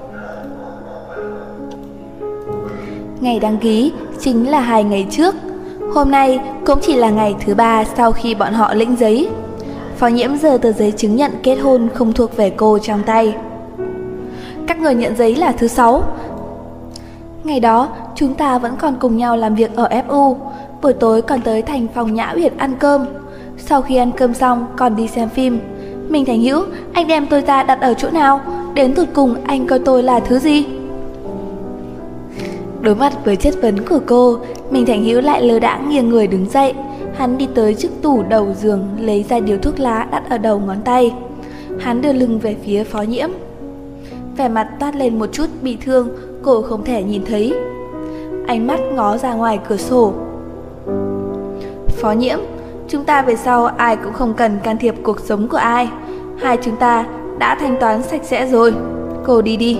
Ngày đăng ký chính là 2 ngày trước, hôm nay cũng chỉ là ngày thứ 3 sau khi bọn họ lĩnh giấy. Phó Nhiễm giơ tờ giấy chứng nhận kết hôn không thuộc về cô trong tay. Các người nhận giấy là thứ 6. Ngày đó chúng ta vẫn còn cùng nhau làm việc ở FU, buổi tối còn tới thành phòng Nhã Uyển ăn cơm. Sau khi ăn cơm xong còn đi xem phim. Minh Thành Hữu, anh đem tôi ra đặt ở chỗ nào? Đến tụt cùng anh coi tôi là thứ gì? Đối mặt với chất vấn của cô, Minh Thành Hữu lại lơ đãng nghiêng người đứng dậy. Hắn đi tới trước tủ đầu giường, lấy ra điếu thuốc lá đặt ở đầu ngón tay. Hắn đưa lưng về phía Phó Nhiễm. Vẻ mặt toát lên một chút bị thương, cô không thể nhìn thấy. Ánh mắt ngó ra ngoài cửa sổ. Phó Nhiễm, chúng ta về sau ai cũng không cần can thiệp cuộc sống của ai. Hai chúng ta đã thanh toán sạch sẽ rồi. Cô đi đi.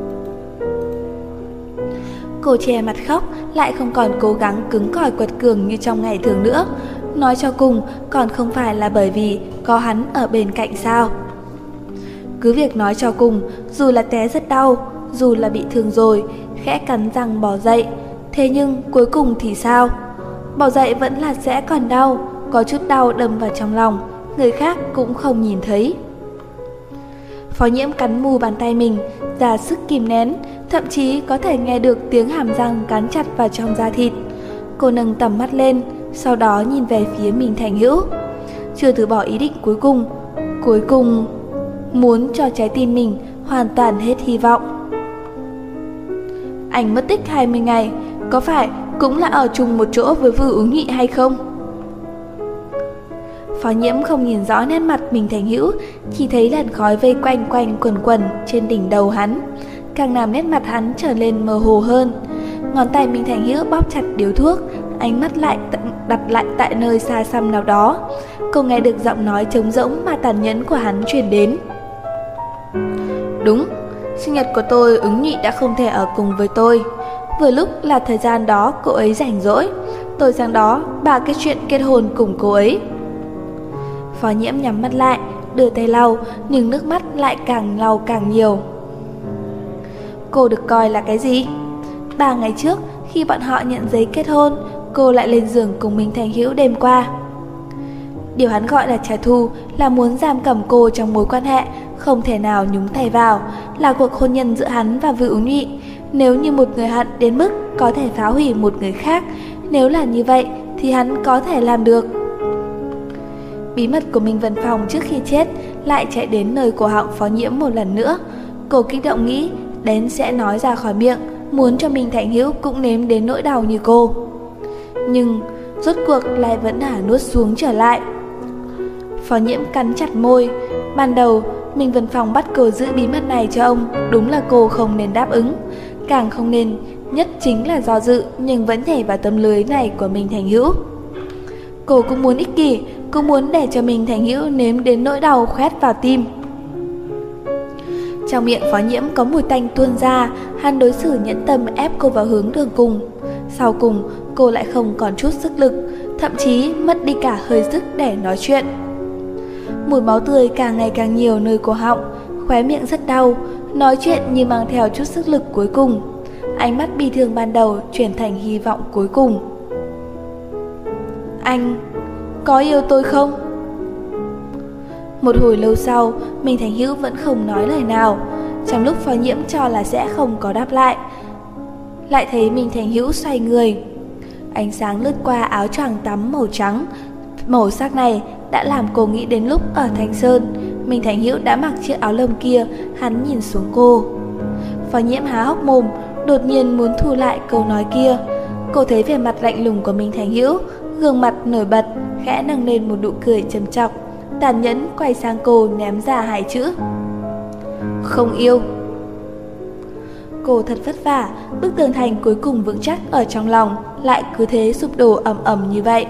Cô che mặt khóc, lại không còn cố gắng cứng cỏi quật cường như trong ngày thường nữa. Nói cho cùng, còn không phải là bởi vì có hắn ở bên cạnh sao? Cứ việc nói cho cùng, dù là té rất đau, dù là bị thương rồi, khẽ cắn răng bò dậy. Thế nhưng cuối cùng thì sao? Bò dậy vẫn là sẽ còn đau, có chút đau đâm vào trong lòng, người khác cũng không nhìn thấy. Phó Nhiễm cắn mù bàn tay mình, ra sức kìm nén, thậm chí có thể nghe được tiếng hàm răng cắn chặt vào trong da thịt. Cô nâng tầm mắt lên, sau đó nhìn về phía Minh Thành Hữu. Chưa từ bỏ ý định cuối cùng muốn cho trái tim mình hoàn toàn hết hy vọng. Anh mất tích 20 ngày, có phải cũng là ở chung một chỗ với Vưu Ứng Nhụy hay không? Phó Nhiễm không nhìn rõ nét mặt Minh Thành Hữu, chỉ thấy làn khói vây quanh quẩn quẩn trên đỉnh đầu hắn, càng làm nét mặt hắn trở nên mơ hồ hơn. Ngón tay Minh Thành Hữu bóp chặt điếu thuốc, ánh mắt lại đặt lại tại nơi xa xăm nào đó. Cô nghe được giọng nói trống rỗng mà tàn nhẫn của hắn truyền đến. Đúng, sinh nhật của tôi Ứng Nhụy đã không thể ở cùng với tôi. Vừa lúc là thời gian đó cô ấy rảnh rỗi, tôi sang đó bà cái chuyện kết hôn cùng cô ấy. Phó Nhiễm nhắm mắt lại, đưa tay lau, nhưng nước mắt lại càng lau càng nhiều. Cô được coi là cái gì? 3 ngày trước, khi bọn họ nhận giấy kết hôn, cô lại lên giường cùng Minh Thành Hữu đêm qua. Điều hắn gọi là trả thù là muốn giam cầm cô trong mối quan hệ, không thể nào nhúng tay vào, là cuộc hôn nhân giữa hắn và Vưu Ứng Nhụy. Nếu như một người hận đến mức có thể phá hủy một người khác, nếu là như vậy thì hắn có thể làm được. Bí mật của Minh Vân Phong trước khi chết lại chạy đến nơi cổ họng Phó Nhiễm một lần nữa. Cô kích động nghĩ đến sẽ nói ra khỏi miệng, muốn cho Minh Thành Hữu cũng nếm đến nỗi đau như cô. Nhưng rốt cuộc lại vẫn nuốt xuống trở lại. Phó Nhiễm cắn chặt môi. Ban đầu Minh Vân Phong bắt cô giữ bí mật này cho ông, đúng là cô không nên đáp ứng. Càng không nên, nhất chính là do dự nhưng vẫn nhảy vào tấm lưới này của Minh Thành Hữu. Cô cũng muốn ích kỷ, cũng muốn để cho Minh Thành Hữu nếm đến nỗi đau khoét vào tim. Trong miệng Phó Nhiễm có mùi tanh tuôn ra, hắn đối xử nhẫn tâm ép cô vào hướng đường cùng. Sau cùng, cô lại không còn chút sức lực, thậm chí mất đi cả hơi sức để nói chuyện. Mùi máu tươi càng ngày càng nhiều nơi cổ họng, khóe miệng rất đau, nói chuyện như mang theo chút sức lực cuối cùng. Ánh mắt bi thương ban đầu chuyển thành hy vọng cuối cùng. Anh có yêu tôi không? Một hồi lâu sau, Minh Thành Hữu vẫn không nói lời nào. Trong lúc Phó Nhiễm cho là sẽ không có đáp lại, lại thấy Minh Thành Hữu xoay người. Ánh sáng lướt qua áo choàng tắm màu trắng. Màu sắc này đã làm cô nghĩ đến lúc ở Thanh Sơn, Minh Thành Hữu đã mặc chiếc áo lông kia. Hắn nhìn xuống cô. Phó Nhiễm há hốc mồm, đột nhiên muốn thu lại câu nói kia. Cô thấy vẻ mặt lạnh lùng của Minh Thành Hữu, gương mặt nổi bật, khẽ nâng lên một nụ cười trầm trọng, tàn nhẫn quay sang cô ném ra 2 chữ: không yêu. Cô thật vất vả, bức tường thành cuối cùng vững chắc ở trong lòng lại cứ thế sụp đổ ầm ầm như vậy.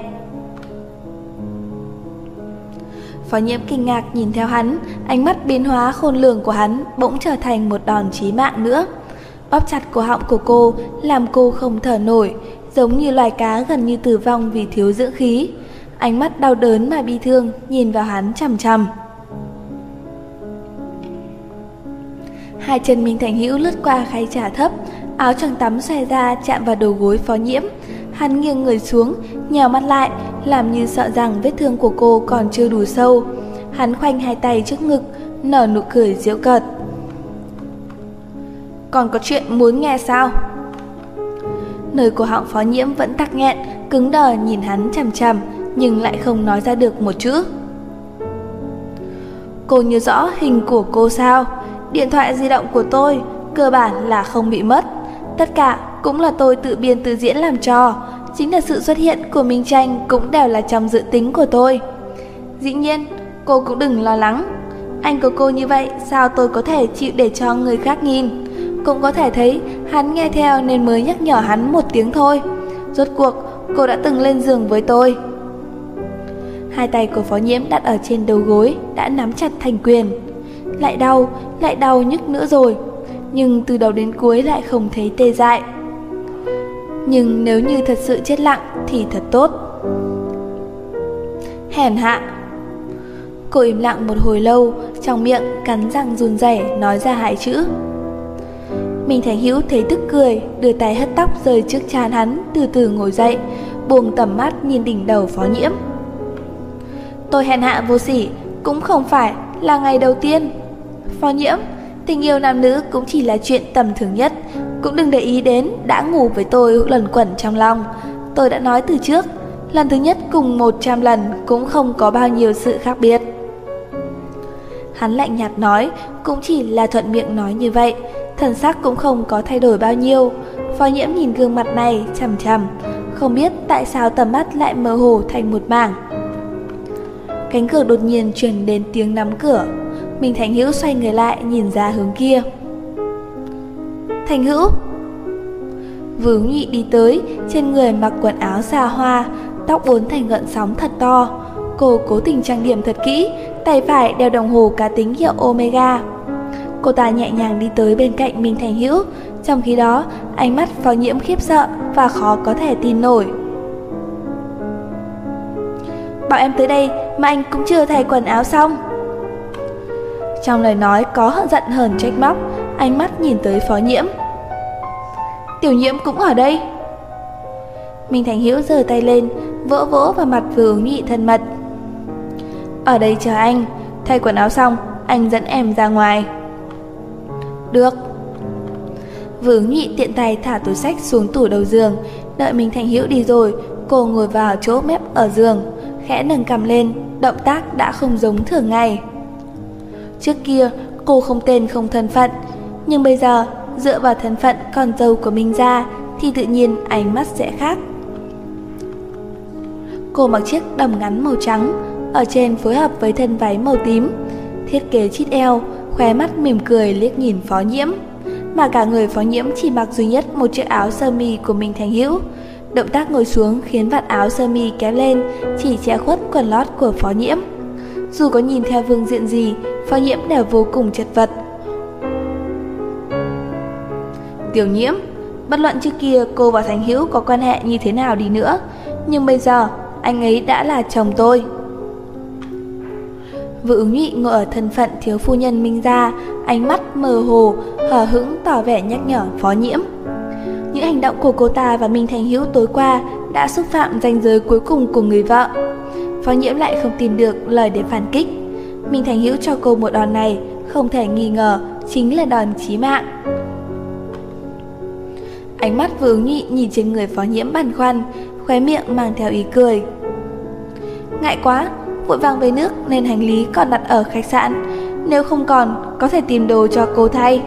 Phó Nhiễm kinh ngạc nhìn theo hắn, ánh mắt biến hóa khôn lường của hắn bỗng trở thành một đòn chí mạng nữa. Bóp chặt cổ họng của cô, làm cô không thở nổi, giống như loài cá gần như tử vong vì thiếu dưỡng khí. Ánh mắt đau đớn mà bi thương nhìn vào hắn chằm chằm. Hai chân Minh Thành Hữu lướt qua khay trà thấp, áo choàng tắm xòe ra chạm vào đầu gối Phó Nhiễm. Hắn nghiêng người xuống, nhèo mắt lại, làm như sợ rằng vết thương của cô còn chưa đủ sâu. Hắn khoanh 2 tay trước ngực, nở nụ cười giễu cợt. Còn có chuyện muốn nghe sao? Nơi cổ họng Phó Nhiễm vẫn tắc nghẹn, cứng đờ nhìn hắn chằm chằm, nhưng lại không nói ra được một chữ. Cô nhớ rõ hình của cô sao? Điện thoại di động của tôi cơ bản là không bị mất. Tất cả cũng là tôi tự biên tự diễn làm trò. Chính là sự xuất hiện của Minh Tranh cũng đều là trong dự tính của tôi. Dĩ nhiên, cô cũng đừng lo lắng. Anh của cô như vậy, sao tôi có thể chịu để cho người khác nhìn? Cũng có thể thấy hắn nghe theo nên mới nhắc nhở hắn một tiếng thôi. Rốt cuộc, cô đã từng lên giường với tôi. 2 tay của Phó Nhiễm đặt ở trên đầu gối, đã nắm chặt thành quyền. Lại đau nhức nữa rồi, nhưng từ đầu đến cuối lại không thấy tê dại. Nhưng nếu như thật sự chết lặng thì thật tốt. Hèn hạ. Cô im lặng một hồi lâu, trong miệng cắn răng run rẩy nói ra 2 chữ. Minh Thành Hữu thấy tức cười, đưa tay hất tóc rơi trước trán hắn, từ từ ngồi dậy, buông tầm mắt nhìn đỉnh đầu Phó Nhiễm. Tôi hèn hạ vô sỉ cũng không phải là ngày đầu tiên. Phó Nhiễm, tình yêu nam nữ cũng chỉ là chuyện tầm thường nhất. Cũng đừng để ý đến đã ngủ với tôi luẩn quẩn trong lòng. Tôi đã nói từ trước, lần thứ nhất cùng 100 lần cũng không có bao nhiêu sự khác biệt. Hắn lạnh nhạt nói, cũng chỉ là thuận miệng nói như vậy, thần sắc cũng không có thay đổi bao nhiêu. Phó Nhiễm nhìn gương mặt này chằm chằm, không biết tại sao tầm mắt lại mơ hồ thành một mảng. Cánh cửa đột nhiên truyền đến tiếng nắm cửa. Minh Thành Hữu xoay người lại nhìn ra hướng kia. Thành Hữu. Vướng Nhụy đi tới, trên người mặc quần áo xa hoa, tóc uốn thành gợn sóng thật to. Cô cố tình trang điểm thật kỹ, tay phải đeo đồng hồ cá tính hiệu Omega. Cô ta nhẹ nhàng đi tới bên cạnh Minh Thành Hữu, trong khi đó ánh mắt Phó Nhiễm khiếp sợ và khó có thể tin nổi. Bảo em tới đây mà anh cũng chưa thay quần áo xong. Trong lời nói có giận hờn trách móc, ánh mắt nhìn tới Phó Nhiễm. Tiểu Nhiễm cũng ở đây. Minh Thành Hữu giơ tay lên, vỗ vỗ vào mặt Vướng Nhụy thân mật. Ở đây chờ anh, thay quần áo xong anh dẫn em ra ngoài. Được. Vướng Nhụy tiện tay thả túi xách xuống tủ đầu giường. Đợi Minh Thành Hữu đi rồi, cô ngồi vào chỗ mép ở giường, khẽ nâng cằm lên, động tác đã không giống thường ngày. Trước kia cô không tên không thân phận, nhưng bây giờ dựa vào thân phận con dâu của Minh gia thì tự nhiên ánh mắt sẽ khác. Cô mặc chiếc đầm ngắn màu trắng, ở trên phối hợp với thân váy màu tím, thiết kế chít eo, khóe mắt mỉm cười liếc nhìn Phó Nhiễm. Mà cả người Phó Nhiễm chỉ mặc duy nhất một chiếc áo sơ mi của Minh Thành Hữu. Động tác ngồi xuống khiến vạt áo sơ mi kéo lên chỉ che khuất quần lót của Phó Nhiễm. Dù có nhìn theo phương diện gì, Phó Nhiễm đều vô cùng chật vật. Tiểu Nhiễm, bất luận trước kia cô và Thành Hữu có quan hệ như thế nào đi nữa, nhưng bây giờ anh ấy đã là chồng tôi. Vũ Ứng Nhụy ngồi ở thân phận thiếu phu nhân Minh gia, ánh mắt mơ hồ, hờ hững tỏ vẻ nhắc nhở Phó Nhiễm. Những hành động của cô ta và Minh Thành Hữu tối qua đã xúc phạm ranh giới cuối cùng của người vợ. Phó Nhiễm lại không tìm được lời để phản kích. Minh Thành Hữu cho cô một đòn này, không thể nghi ngờ chính là đòn chí mạng. Ánh mắt Vũ Ứng Nhụy nhìn trên người Phó Nhiễm băn khoăn, khóe miệng mang theo ý cười. Ngại quá, vội vàng về nước nên hành lý còn đặt ở khách sạn, nếu không còn có thể tìm đồ cho cô thay.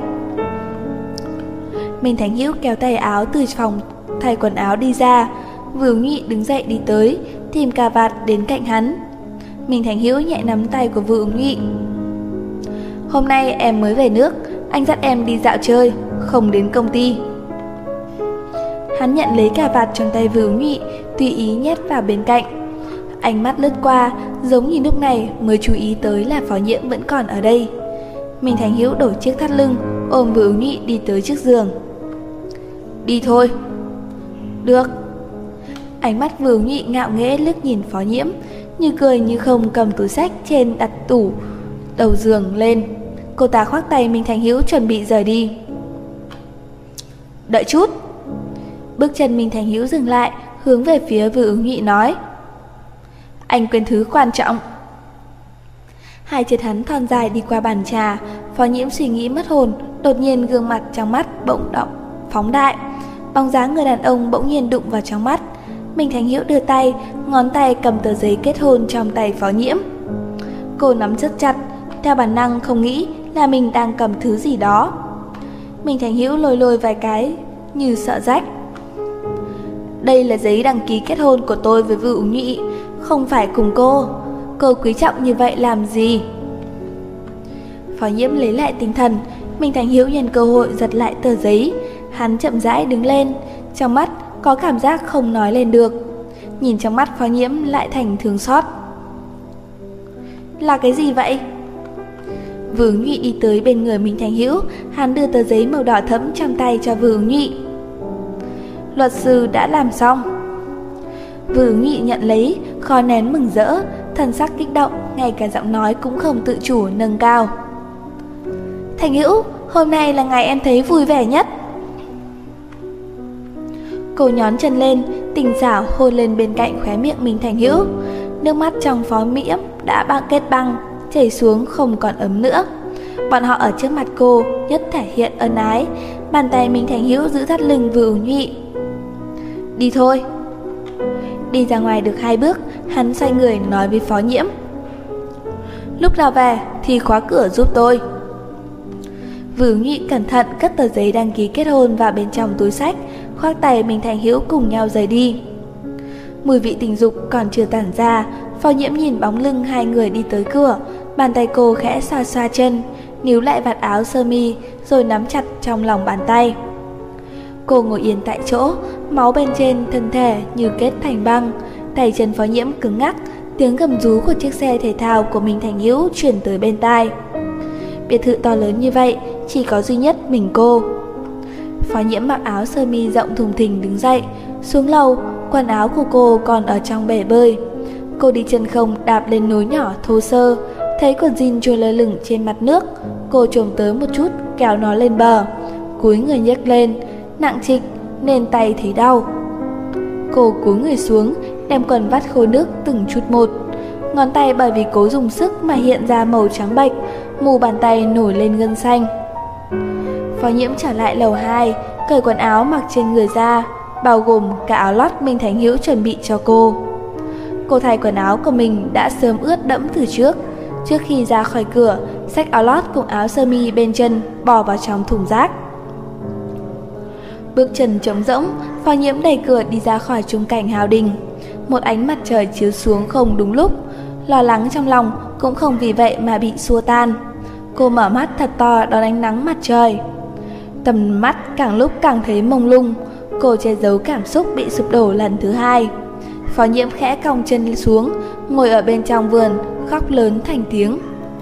Minh Thành Hữu kéo tay áo từ phòng thay quần áo đi ra. Vũ Ứng Nhụy đứng dậy đi tới, tìm cà vạt đến cạnh hắn. Minh Thành Hữu nhẹ nắm tay của Vũ Ứng Nhụy. Hôm nay em mới về nước, anh dắt em đi dạo chơi, không đến công ty. Hắn nhận lấy cà vạt trong tay Vũ Ứng Nhụy, tùy ý nhét vào bên cạnh. Ánh mắt lướt qua, giống như lúc này mới chú ý tới là Phó Nhiễm vẫn còn ở đây. Minh Thành Hữu đổi chiếc thắt lưng, ôm Vũ Ứng Nhụy đi tới trước giường. Đi thôi. Được. Ánh mắt Vũ Ứng Nhụy ngạo nghễ liếc nhìn Phó Nhiễm, như cười như không cầm túi xách trên đặt tủ đầu giường lên. Cô ta khoác tay Minh Thành Hữu chuẩn bị rời đi. Đợi chút. Bước chân Minh Thành Hữu dừng lại, hướng về phía Vũ Ứng Nhụy nói. Anh quên thứ quan trọng. Hai chân hắn thon dài đi qua bàn trà. Phó Nhiễm suy nghĩ mất hồn, đột nhiên gương mặt trong mắt bỗng động phóng đại. Bóng dáng người đàn ông bỗng nhiên đụng vào trong mắt. Minh Thành Hữu đưa tay, ngón tay cầm tờ giấy kết hôn trong tay Phó Nhiễm. Cô nắm rất chặt, theo bản năng không nghĩ là mình đang cầm thứ gì đó. Minh Thành Hữu lôi vài cái như sợ rách. Đây là giấy đăng ký kết hôn của tôi với Vũ Ứng Nhụy, không phải cùng cô. Cô quý trọng như vậy làm gì? Phó Nhiễm lấy lại tinh thần. Minh Thành Hữu nhân cơ hội giật lại tờ giấy. Hắn chậm rãi đứng lên, trong mắt có cảm giác không nói lên được. Nhìn trong mắt Phó Nhiễm lại thành thương xót. Là cái gì vậy? Vũ Ứng Nhụy đi tới bên người Minh Thành Hữu. Hắn đưa tờ giấy màu đỏ thẫm trong tay cho Vũ Ứng Nhụy. Luật sư đã làm xong. Vũ Ứng Nhụy nhận lấy, khó nén mừng rỡ, thần sắc kích động, ngay cả giọng nói cũng không tự chủ nâng cao. Thành Hữu, hôm nay là ngày em thấy vui vẻ nhất. Cô nhón chân lên, tình xảo hôn lên bên cạnh khóe miệng Minh Thành Hữu. Nước mắt trong Phó Nhiễm đã kết băng, chảy xuống không còn ấm nữa. Bọn họ ở trước mặt cô nhất thể hiện ân ái. Bàn tay Minh Thành Hữu giữ thắt lưng Vũ Ứng Nhụy. Đi thôi. Đi ra ngoài được 2 bước, hắn xoay người nói với Phó Nhiễm. Lúc nào về thì khóa cửa giúp tôi. Vũ Ứng Nhụy cẩn thận cất tờ giấy đăng ký kết hôn vào bên trong túi xách, khoác tay Minh Thành Hữu cùng nhau rời đi. Mùi vị tình dục còn chưa tản ra, Phó Nhiễm nhìn bóng lưng hai người đi tới cửa, bàn tay cô khẽ xoa xoa chân, níu lại vạt áo sơ mi rồi nắm chặt trong lòng bàn tay. Cô ngồi yên tại chỗ, máu bên trên thân thể như kết thành băng, tay chân Phó Nhiễm cứng ngắc, tiếng gầm rú của chiếc xe thể thao của Minh Thành Hữu truyền tới bên tai. Biệt thự to lớn như vậy, chỉ có duy nhất mình cô. Phó Nhiễm mặc áo sơ mi rộng thùng thình đứng dậy, xuống lầu, quần áo của cô còn ở trong bể bơi. Cô đi chân không đạp lên núi nhỏ thô sơ, thấy quần jean trôi lơ lửng trên mặt nước, cô chồm tới một chút kéo nó lên bờ, cúi người nhấc lên, nặng trịch nên tay thấy đau. Cô cúi người xuống, đem quần vắt khô nước từng chút một. Ngón tay bởi vì cố dùng sức mà hiện ra màu trắng bệch, mu bàn tay nổi lên gân xanh. Phó Nhiễm trở lại lầu 2, cởi quần áo mặc trên người ra, bao gồm cả áo lót Minh Thành Hữu chuẩn bị cho cô. Cô thay quần áo của mình đã sớm ướt đẫm từ trước. Trước khi ra khỏi cửa, xách áo lót cùng áo sơ mi bên chân bỏ vào trong thùng rác. Bước chân trống rỗng, Phó Nhiễm đẩy cửa đi ra khỏi chung cảnh hào đình. Một ánh mặt trời chiếu xuống không đúng lúc, lo lắng trong lòng cũng không vì vậy mà bị xua tan. Cô mở mắt thật to đón ánh nắng mặt trời. Tầm mắt càng lúc càng thấy mông lung, cô che giấu cảm xúc bị sụp đổ lần thứ hai. Phó Nhiễm khẽ cong chân xuống, ngồi ở bên trong vườn, khóc lớn thành tiếng.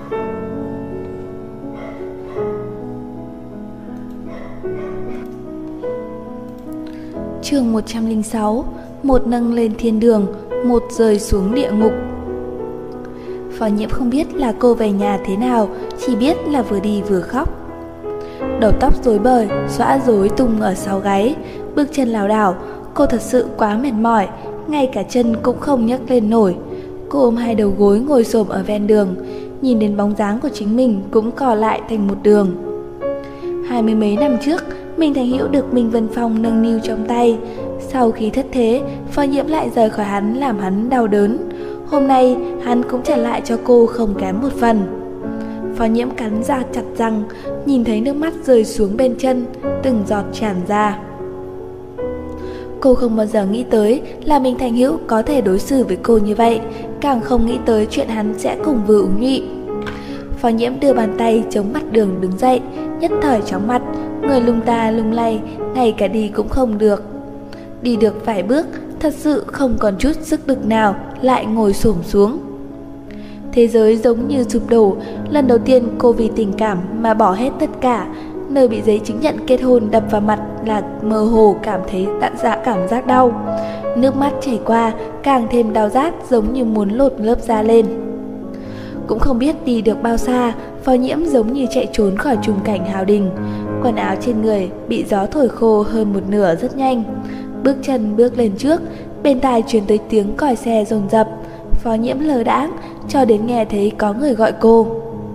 Chương 106. Một nâng lên thiên đường, một rơi xuống địa ngục. Phó Nhiễm không biết là cô về nhà thế nào, chỉ biết là vừa đi vừa khóc. Đầu tóc rối bời, xõa rối tung ở sau gáy, bước chân lảo đảo. Cô thật sự quá mệt mỏi, ngay cả chân cũng không nhấc lên nổi. Cô ôm hai đầu gối ngồi xổm ở ven đường, nhìn đến bóng dáng của chính mình cũng cò lại thành một đường. 20 mấy năm trước, Minh Thành Hữu được Minh Vân Phong nâng niu trong tay. Sau khi thất thế, Phó Nhiễm lại rời khỏi hắn làm hắn đau đớn. Hôm nay, hắn cũng trả lại cho cô không kém một phần. Phó Nhiễm cắn ra chặt răng, nhìn thấy nước mắt rơi xuống bên chân, từng giọt tràn ra. Cô không bao giờ nghĩ tới là Minh Thành Hữu có thể đối xử với cô như vậy, càng không nghĩ tới chuyện hắn sẽ cùng Vư Úng Nhụy. Phó Nhiễm đưa bàn tay chống mặt đường đứng dậy, nhất thời chóng mặt, người lung ta lung lay, ngay cả đi cũng không được. Đi được vài bước, thật sự không còn chút sức lực nào, lại ngồi xổm xuống. Thế giới giống như sụp đổ, lần đầu tiên cô vì tình cảm mà bỏ hết tất cả. Nơi bị giấy chứng nhận kết hôn đập vào mặt là mơ hồ cảm thấy cảm giác đau. Nước mắt chảy qua, càng thêm đau rát giống như muốn lột lớp da lên. Cũng không biết đi được bao xa, Phó Nhiễm giống như chạy trốn khỏi trùng cảnh hào đình. Quần áo trên người bị gió thổi khô hơn một nửa rất nhanh. Bước chân bước lên trước, bên tai truyền tới tiếng còi xe dồn dập. Phó Nhiễm lờ đãng cho đến nghe thấy có người gọi cô.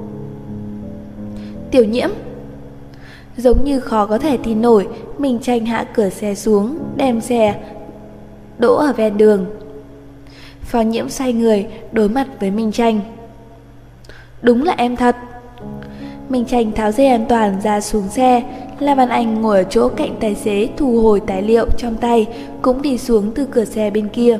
Tiểu Nhiễm. Giống như khó có thể tin nổi, Minh Tranh hạ cửa xe xuống, đem xe đỗ ở ven đường. Phó Nhiễm xoay người, đối mặt với Minh Tranh. Đúng là em thật. Minh Tranh tháo dây an toàn ra xuống xe. La Văn Anh ngồi ở chỗ cạnh tài xế thu hồi tài liệu trong tay, cũng đi xuống từ cửa xe bên kia.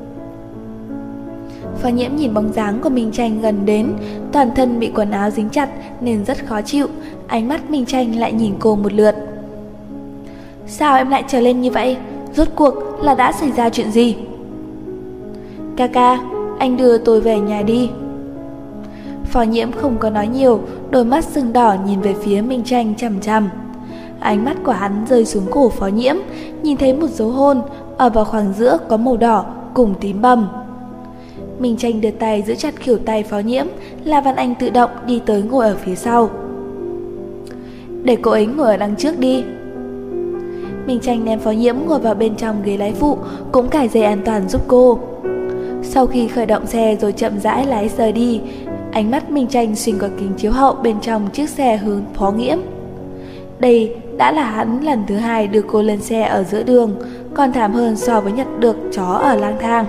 Phó Nhiễm nhìn bóng dáng của Minh Tranh gần đến, toàn thân bị quần áo dính chặt nên rất khó chịu. Ánh mắt Minh Tranh lại nhìn cô một lượt. Sao em lại trở lên như vậy? Rốt cuộc là đã xảy ra chuyện gì? Ca, anh đưa tôi về nhà đi. Phó Nhiễm không có nói nhiều, đôi mắt sưng đỏ nhìn về phía Minh Tranh chằm chằm. Ánh mắt của hắn rơi xuống cổ Phó Nhiễm, nhìn thấy một dấu hôn, ở vào khoảng giữa có màu đỏ cùng tím bầm. Minh Tranh đưa tay giữ chặt khuỷu tay Phó Nhiễm, La Văn Anh tự động đi tới ngồi ở phía sau. Để cô ấy ngồi ở đằng trước đi. Minh Tranh ném Phó Nhiễm ngồi vào bên trong ghế lái phụ, cũng cài dây an toàn giúp cô. Sau khi khởi động xe rồi chậm rãi lái rời đi, ánh mắt Minh Tranh xuyên qua kính chiếu hậu bên trong chiếc xe hướng Phó Nhiễm. Đây đã là hắn lần thứ hai đưa cô lên xe ở giữa đường, còn thảm hơn so với nhặt được chó ở lang thang.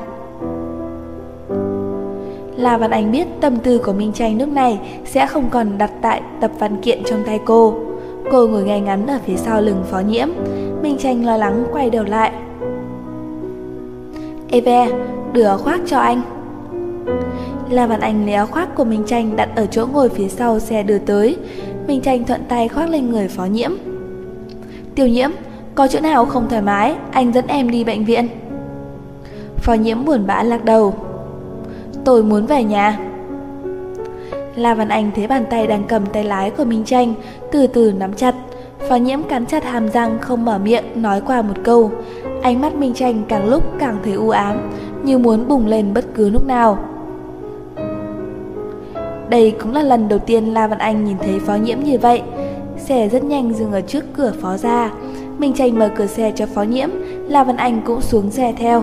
La Văn Anh biết tâm tư của Minh Tranh lúc này sẽ không còn đặt tại tập văn kiện trong tay cô. Cô ngồi ngay ngắn ở phía sau lưng Phó Nhiễm. Minh Tranh lo lắng quay đầu lại. Eve, đưa áo khoác cho anh. La Văn Anh lấy áo khoác của Minh Tranh đặt ở chỗ ngồi phía sau xe đưa tới. Minh Tranh thuận tay khoác lên người Phó Nhiễm. Tiểu Nhiễm, có chỗ nào không thoải mái, anh dẫn em đi bệnh viện. Phó Nhiễm buồn bã lắc đầu. Tôi muốn về nhà. La Văn Anh thấy bàn tay đang cầm tay lái của Minh Tranh từ từ nắm chặt. Phó Nhiễm cắn chặt hàm răng không mở miệng nói qua một câu. Ánh mắt Minh Tranh càng lúc càng thấy u ám, như muốn bùng lên bất cứ lúc nào. Đây cũng là lần đầu tiên La Văn Anh nhìn thấy Phó Nhiễm như vậy. Xe rất nhanh dừng ở trước cửa Phó gia. Minh Tranh mở cửa xe cho Phó Nhiễm, La Văn Anh cũng xuống xe theo.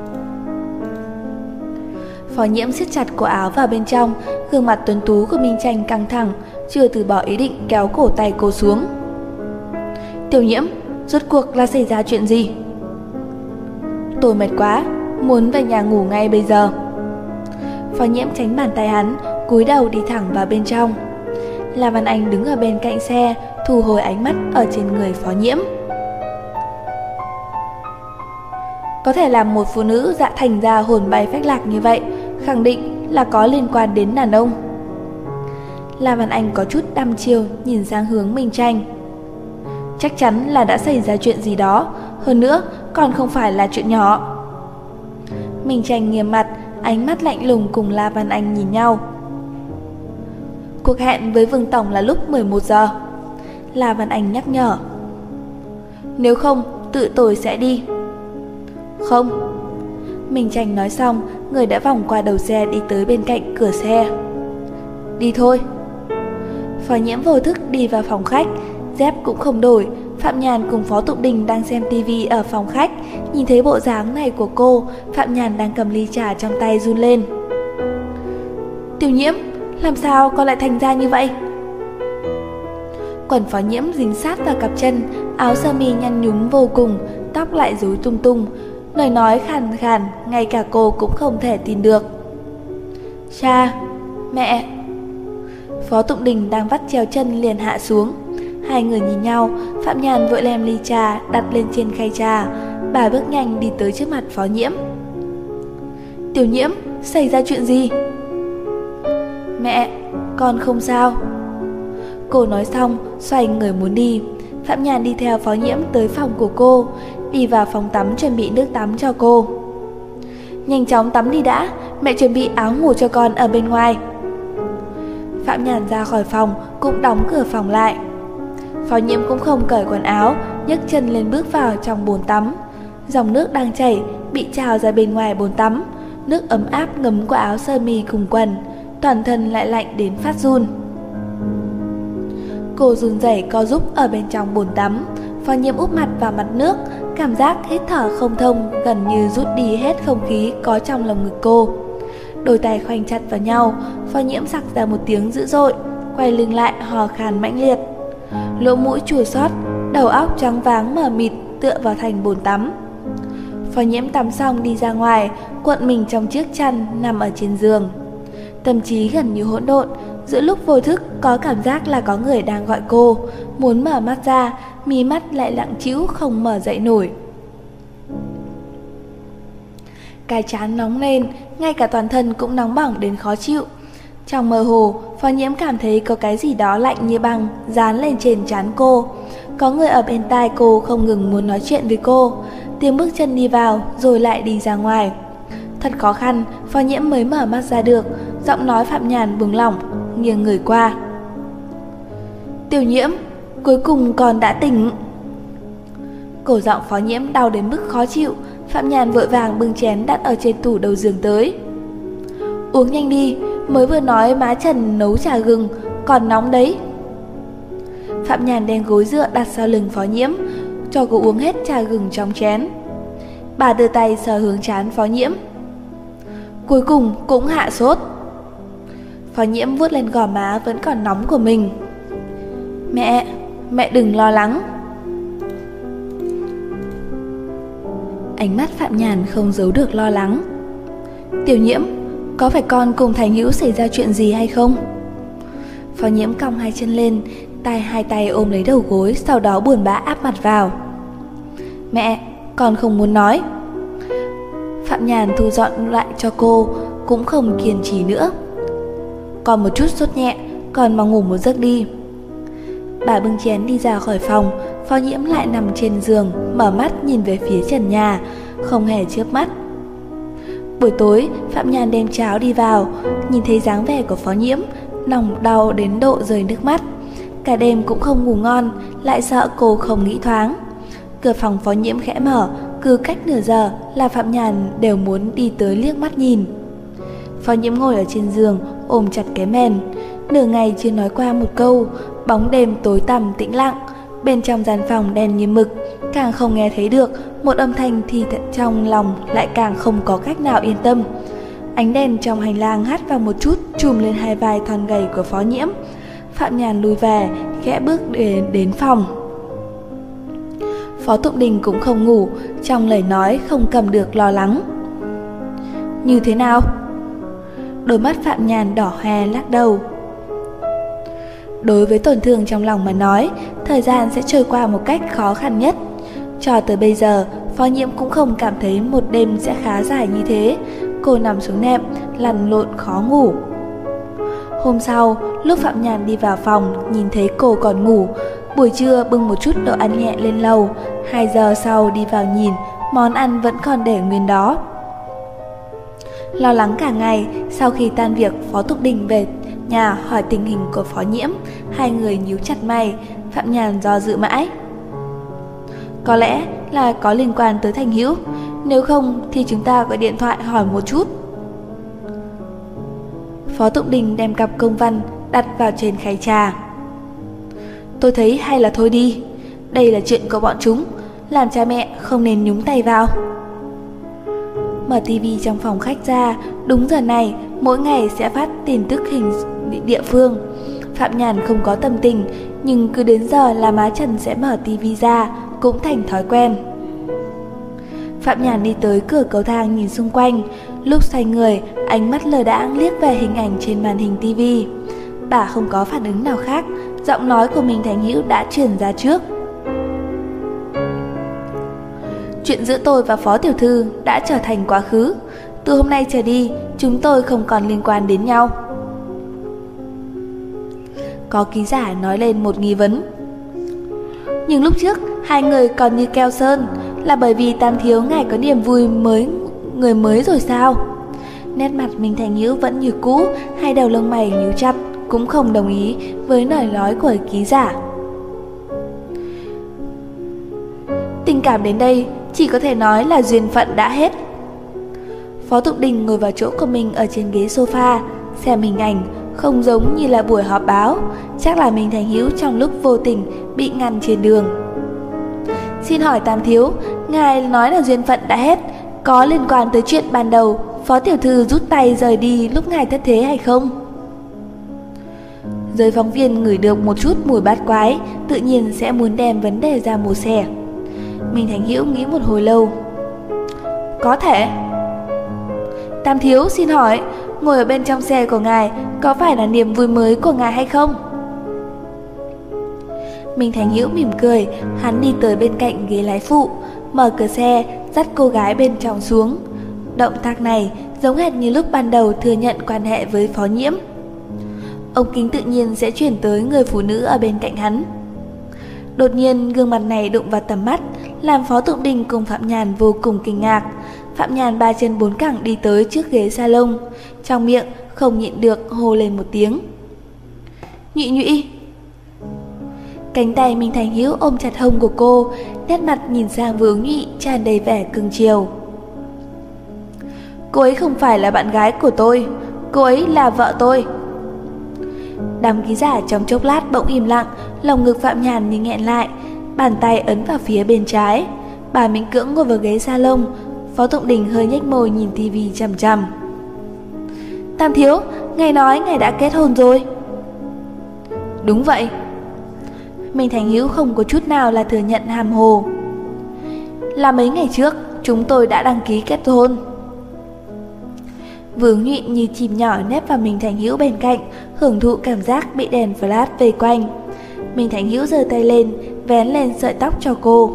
Phó Nhiễm siết chặt cổ áo vào bên trong, gương mặt tuấn tú của Minh Tranh căng thẳng, chưa từ bỏ ý định kéo cổ tay cô xuống. Tiểu Nhiễm, rốt cuộc là xảy ra chuyện gì? Tôi mệt quá, muốn về nhà ngủ ngay bây giờ. Phó Nhiễm tránh bàn tay hắn, cúi đầu đi thẳng vào bên trong. La Văn Anh đứng ở bên cạnh xe, thu hồi ánh mắt ở trên người Phó Nhiễm. Có thể làm một phụ nữ dạ thành ra hồn bay phách lạc như vậy, khẳng định là có liên quan đến đàn ông. La Văn Anh có chút đăm chiêu nhìn sang hướng Minh Tranh. Chắc chắn là đã xảy ra chuyện gì đó, hơn nữa còn không phải là chuyện nhỏ. Minh Tranh nghiêm mặt, ánh mắt lạnh lùng cùng La Văn Anh nhìn nhau. Cuộc hẹn với Vương Tổng là lúc 11 giờ. La Văn Anh nhắc nhở. Nếu không, tự tôi sẽ đi. Không. Minh Tranh nói xong, người đã vòng qua đầu xe đi tới bên cạnh cửa xe. Đi thôi. Phó Nhiễm vô thức đi vào phòng khách, dép cũng không đổi. Phạm Nhàn cùng Phó Tụng Đình đang xem tivi ở phòng khách. Nhìn thấy bộ dáng này của cô, Phạm Nhàn đang cầm ly trà trong tay run lên. Tiểu Nhiễm, làm sao con lại thành ra như vậy? Quần Phó Nhiễm dính sát vào cặp chân, áo sơ mi nhăn nhúm vô cùng, tóc lại rối tung tung, lời nói khàn khàn, ngay cả cô cũng không thể tin được. Cha, mẹ. Phó Tụng Đình đang vắt chéo chân liền hạ xuống. Hai người nhìn nhau, Phạm Nhàn vội đem ly trà đặt lên trên khay trà. Bà bước nhanh đi tới trước mặt Phó Nhiễm. Tiểu Nhiễm, xảy ra chuyện gì? Mẹ, con không sao. Cô nói xong, xoay người muốn đi. Phạm Nhàn đi theo Phó Nhiễm tới phòng của cô, đi vào phòng tắm chuẩn bị nước tắm cho cô. Nhanh chóng tắm đi đã, mẹ chuẩn bị áo ngủ cho con ở bên ngoài. Phạm Nhàn ra khỏi phòng, cũng đóng cửa phòng lại. Phó Nhiễm cũng không cởi quần áo, nhấc chân lên bước vào trong bồn tắm. Dòng nước đang chảy, bị trào ra bên ngoài bồn tắm. Nước ấm áp ngấm qua áo sơ mi cùng quần, toàn thân lại lạnh đến phát run. Cô run rẩy co rúm ở bên trong bồn tắm. Phó Nhiễm úp mặt vào mặt nước, cảm giác hít thở không thông, gần như rút đi hết không khí có trong lồng ngực cô. Đôi tay khoanh chặt vào nhau, Phó Nhiễm sặc ra một tiếng dữ dội, quay lưng lại hò khan mãnh liệt. Lỗ mũi chua xót, đầu óc choáng váng mờ mịt tựa vào thành bồn tắm. Phó Nhiễm tắm xong đi ra ngoài, cuộn mình trong chiếc chăn nằm ở trên giường. Tâm trí gần như hỗn độn, giữa lúc vô thức có cảm giác là có người đang gọi cô, muốn mở mắt ra, mí mắt lại lặng trĩu không mở dậy nổi. Cái trán nóng lên, ngay cả toàn thân cũng nóng bỏng đến khó chịu. Trong mơ hồ, Phó Nhiễm cảm thấy có cái gì đó lạnh như băng dán lên trên trán cô. Có người ở bên tai cô không ngừng muốn nói chuyện với cô. Tiếng bước chân đi vào rồi lại đi ra ngoài. Thật khó khăn, Phó Nhiễm mới mở mắt ra được. Giọng nói Phạm Nhàn buông lỏng, nghiêng người qua. Tiểu Nhiễm, cuối cùng con đã tỉnh. Cổ giọng Phó Nhiễm đau đến mức khó chịu. Phạm Nhàn vội vàng bưng chén đặt ở trên tủ đầu giường tới. Uống nhanh đi, mới vừa nói má Trần nấu trà gừng, còn nóng đấy. Phạm Nhàn đem gối dựa đặt sau lưng Phó Nhiễm, cho cô uống hết trà gừng trong chén. Bà đưa tay sờ hướng trán Phó Nhiễm. Cuối cùng cũng hạ sốt. Phó Nhiễm vuốt lên gò má vẫn còn nóng của mình. Mẹ đừng lo lắng. Ánh mắt Phạm Nhàn không giấu được lo lắng. Tiểu Nhiễm, có phải con cùng Thành Hữu xảy ra chuyện gì hay không? Phó Nhiễm cong hai chân lên, hai tay ôm lấy đầu gối, sau đó buồn bã áp mặt vào. Mẹ, con không muốn nói. Phạm Nhàn thu dọn lại cho cô, cũng không kiên trì nữa. Còn một chút sốt nhẹ, con mau ngủ một giấc đi. Bà bưng chén đi ra khỏi phòng. Phó Nhiễm lại nằm trên giường, mở mắt nhìn về phía trần nhà, không hề chớp mắt. Buổi tối, Phạm Nhàn đem cháo đi vào, nhìn thấy dáng vẻ của Phó Nhiễm, lòng đau đến độ rơi nước mắt. Cả đêm cũng không ngủ ngon, lại sợ cô không nghĩ thoáng. Cửa phòng Phó Nhiễm khẽ mở, cứ cách nửa giờ là Phạm Nhàn đều muốn đi tới liếc mắt nhìn. Phó Nhiễm ngồi ở trên giường, ôm chặt cái mền. Nửa ngày chưa nói qua một câu, bóng đêm tối tăm tĩnh lặng. Bên trong gian phòng đen như mực, càng không nghe thấy được một âm thanh thì trong lòng lại càng không có cách nào yên tâm. Ánh đèn trong hành lang hắt vào một chút, chùm lên hai vai thon gầy của Phó Nhiễm. Phạm Nhàn lùi về, khẽ bước đến phòng. Phó Tụng Đình cũng không ngủ, trong lời nói không cầm được lo lắng. Như thế nào? Đôi mắt Phạm Nhàn đỏ hoe lắc đầu. Đối với tổn thương trong lòng mà nói, thời gian sẽ trôi qua một cách khó khăn nhất. Cho tới bây giờ, Phó Nhiễm cũng không cảm thấy một đêm sẽ khá dài như thế. cô nằm xuống nệm, lăn lộn khó ngủ. Hôm sau, lúc Phạm Nhàn đi vào phòng, nhìn thấy cô còn ngủ. Buổi trưa bưng một chút đồ ăn nhẹ lên lầu, 2 giờ sau đi vào nhìn, món ăn vẫn còn để nguyên đó. Lo lắng cả ngày, sau khi tan việc, Phó Tục Đình về nhà hỏi tình hình của Phó Nhiễm. Hai người nhíu chặt mày, Phạm Nhàn do dự mãi. Có lẽ là có liên quan tới Thành Hữu, nếu không thì chúng ta gọi điện thoại hỏi một chút. Phó Tục Đình đem cặp công văn đặt vào trên khay trà. Tôi thấy hay là thôi đi, đây là chuyện của bọn chúng, làm cha mẹ không nên nhúng tay vào. Mở tivi trong phòng khách ra, đúng giờ này mỗi ngày sẽ phát tin tức hình địa phương. Phạm Nhàn không có tâm tình, nhưng cứ đến giờ là má Trần sẽ mở tivi ra, cũng thành thói quen. Phạm Nhàn đi tới cửa cầu thang nhìn xung quanh, lúc xoay người, ánh mắt lờ đãng liếc về hình ảnh trên màn hình tivi. Bà không có phản ứng nào khác, giọng nói của Minh Thành Hữu đã truyền ra trước. Chuyện giữa tôi và Phó Tiểu Thư đã trở thành quá khứ. Từ hôm nay trở đi, chúng tôi không còn liên quan đến nhau. Có ký giả nói lên một nghi vấn. Nhưng lúc trước, hai người còn như keo sơn, là bởi vì Tam Thiếu ngài có niềm vui người mới rồi sao? Nét mặt Minh Thành Hữu vẫn như cũ, hai đầu lông mày nhíu chặt, cũng không đồng ý với lời nói của ký giả. Tình cảm đến đây chỉ có thể nói là duyên phận đã hết. Phó Tục Đình ngồi vào chỗ của mình ở trên ghế sofa, xem hình ảnh không giống như là buổi họp báo, chắc là Minh Thành Hữu trong lúc vô tình bị ngăn trên đường. Xin hỏi Tam Thiếu, ngài nói là duyên phận đã hết, có liên quan tới chuyện ban đầu Phó Tiểu Thư rút tay rời đi lúc ngài thất thế hay không? Giới phóng viên ngửi được một chút mùi bát quái, tự nhiên sẽ muốn đem vấn đề ra mổ xẻ. Minh Thành Hữu nghĩ một hồi lâu. Có thể. Tam Thiếu xin hỏi, ngồi ở bên trong xe của ngài có phải là niềm vui mới của ngài hay không? Minh Thành Hữu mỉm cười, hắn đi tới bên cạnh ghế lái phụ, mở cửa xe, dắt cô gái bên trong xuống. Động tác này giống hệt như lúc ban đầu thừa nhận quan hệ với Phó Nhiễm. Ống kính tự nhiên sẽ chuyển tới người phụ nữ ở bên cạnh hắn. Đột nhiên gương mặt này đụng vào tầm mắt, làm Phó Tục Đình cùng Phạm Nhàn vô cùng kinh ngạc. Phạm Nhàn 3 chân 4 cẳng đi tới trước ghế salon, trong miệng không nhịn được hô lên một tiếng. Nhụy Nhụy. Cánh tay Minh Thành Hữu ôm chặt hông của cô, nét mặt nhìn sang Vương Nhụy tràn đầy vẻ cưng chiều. Cô ấy không phải là bạn gái của tôi, cô ấy là vợ tôi. Đám ký giả trong chốc lát bỗng im lặng, lồng ngực Phạm Nhàn như nghẹn lại, bàn tay ấn vào phía bên trái. Bà Minh Cưỡng ngồi vào ghế salon, Phó Tục Đình hơi nhếch môi nhìn tivi chằm chằm. Tam Thiếu, ngài nói ngài đã kết hôn rồi. Đúng vậy. Minh Thành Hữu không có chút nào là thừa nhận hàm hồ. Là mấy ngày trước, chúng tôi đã đăng ký kết hôn. Vương Nhụy như chim nhỏ nép vào Minh Thành Hữu bên cạnh, hưởng thụ cảm giác bị đèn flash vây quanh. Minh Thành Hữu giơ tay lên, vén lên sợi tóc cho cô.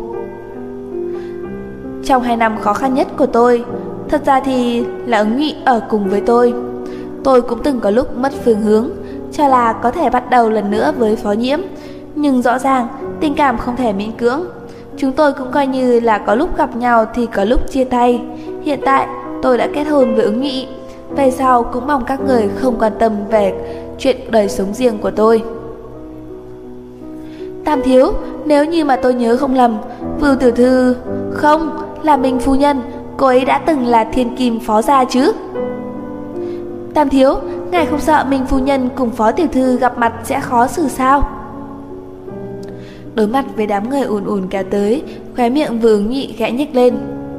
Trong 2 năm khó khăn nhất của tôi, thật ra thì là Ứng Nhụy ở cùng với tôi. Tôi cũng từng có lúc mất phương hướng, cho là có thể bắt đầu lần nữa với Phó Nhiễm. Nhưng rõ ràng, tình cảm không thể miễn cưỡng. Chúng tôi cũng coi như là có lúc gặp nhau thì có lúc chia tay. Hiện tại, tôi đã kết hôn với Ứng Nhụy. Về sau cũng mong các người không quan tâm về chuyện đời sống riêng của tôi. Tam Thiếu, nếu như mà tôi nhớ không lầm, Vưu Tiểu Thư... Không, là Minh Phu Nhân, cô ấy đã từng là thiên kim phó gia chứ. Tam Thiếu, ngài không sợ Minh Phu Nhân cùng Phó Tiểu Thư gặp mặt sẽ khó xử sao? Đối mặt với đám người ùn ùn kéo tới, khóe miệng Vương Nhụy khẽ nhếch lên.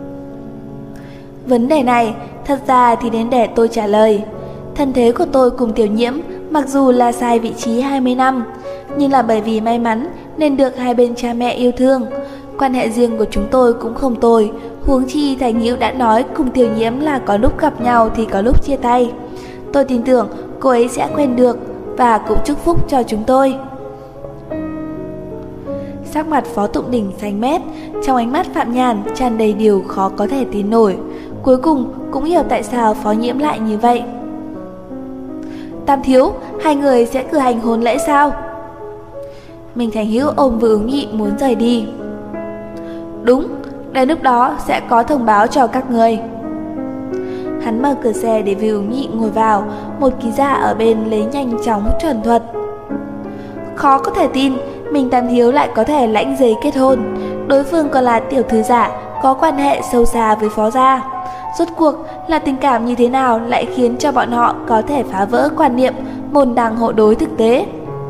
Vấn đề này, thật ra thì đến để tôi trả lời. Thân thế của tôi cùng Tiểu Nhiễm mặc dù là sai vị trí 20 năm, nhưng là bởi vì may mắn nên được hai bên cha mẹ yêu thương. Quan hệ riêng của chúng tôi cũng không tồi, huống chi Thành Hữu đã nói cùng Tiểu Nhiễm là có lúc gặp nhau thì có lúc chia tay. Tôi tin tưởng cô ấy sẽ quên được và cũng chúc phúc cho chúng tôi. Sắc mặt Phó Tụng Đình xanh mét, trong ánh mắt Phạm Nhàn tràn đầy điều khó có thể tin nổi. Cuối cùng cũng hiểu tại sao Phó Nhiễm lại như vậy. Tam thiếu, hai người sẽ cử hành hôn lễ sao? Minh Thành Hữu ôm Vưu Ứng Nhị muốn rời đi. Đúng, đến lúc đó sẽ có thông báo cho các người. Hắn mở cửa xe để Vưu Ứng Nhị ngồi vào, một ký giả ở bên lấy nhanh chóng chuẩn thuật. Khó có thể tin, Minh Tam thiếu lại có thể lãnh giấy kết hôn. Đối phương còn là tiểu thư giả, có quan hệ sâu xa với Phó gia. Rốt cuộc là tình cảm như thế nào lại khiến cho bọn họ có thể phá vỡ quan niệm môn đăng hộ đối thực tế?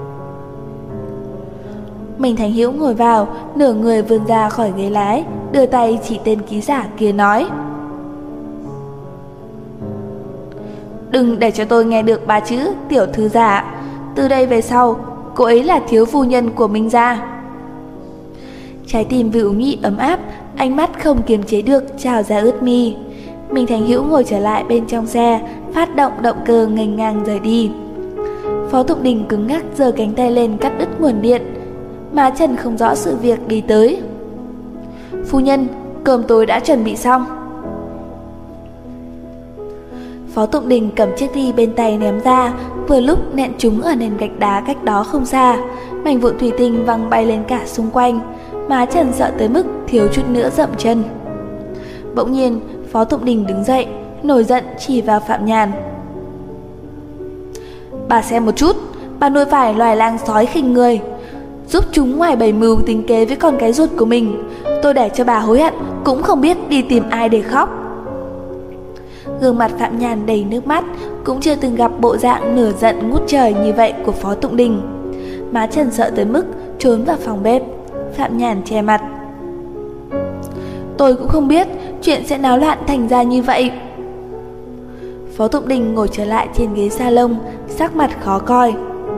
Minh Thành Hữu ngồi vào, nửa người vươn ra khỏi ghế lái, đưa tay chỉ tên ký giả kia nói: Đừng để cho tôi nghe được ba chữ tiểu thư giả. Từ đây về sau, cô ấy là thiếu phu nhân của Minh gia. Trái tim Vưu Ứng Nhị ấm áp, ánh mắt không kiềm chế được trào ra ướt mi. Minh Thành Hữu ngồi trở lại bên trong xe, phát động động cơ nghênh ngang rời đi. Phó Tụng Đình cứng ngắc giơ cánh tay lên cắt đứt nguồn điện. Má Trần không rõ sự việc đi tới. Phu nhân, cơm tối đã chuẩn bị xong. Phó Tụng Đình cầm chiếc ly bên tay ném ra, vừa lúc nện trúng ở nền gạch đá cách đó không xa. Mảnh vụn thủy tinh văng bay lên cả xung quanh. Má Trần sợ tới mức thiếu chút nữa dậm chân. Bỗng nhiên Phó Tụng Đình đứng dậy, nổi giận chỉ vào Phạm Nhàn. Bà xem một chút, bà nuôi phải loài lang sói khinh người, giúp chúng ngoài bày mưu tính kế với con cái ruột của mình. Tôi để cho bà hối hận cũng không biết đi tìm ai để khóc. Gương mặt Phạm Nhàn đầy nước mắt, cũng chưa từng gặp bộ dạng nửa giận ngút trời như vậy của Phó Tụng Đình. Má Trần sợ tới mức trốn vào phòng bếp. Phạm Nhàn che mặt. Tôi cũng không biết chuyện sẽ náo loạn thành ra như vậy. Phó Tụng Đình ngồi trở lại trên ghế salon, sắc mặt khó coi.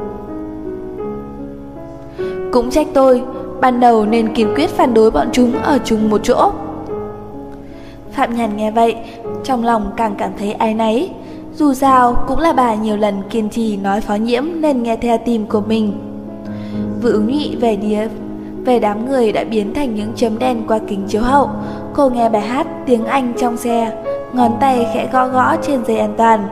Cũng trách tôi, ban đầu nên kiên quyết phản đối bọn chúng ở chung một chỗ. Phạm Nhàn nghe vậy, trong lòng càng cảm thấy áy náy. Dù sao cũng là bà nhiều lần kiên trì nói Phó Nhiễm nên nghe theo tim của mình. Vưu Ứng Nhị về đám người đã biến thành những chấm đen qua kính chiếu hậu. Cô nghe bài hát tiếng Anh trong xe, ngón tay khẽ gõ gõ trên dây an toàn.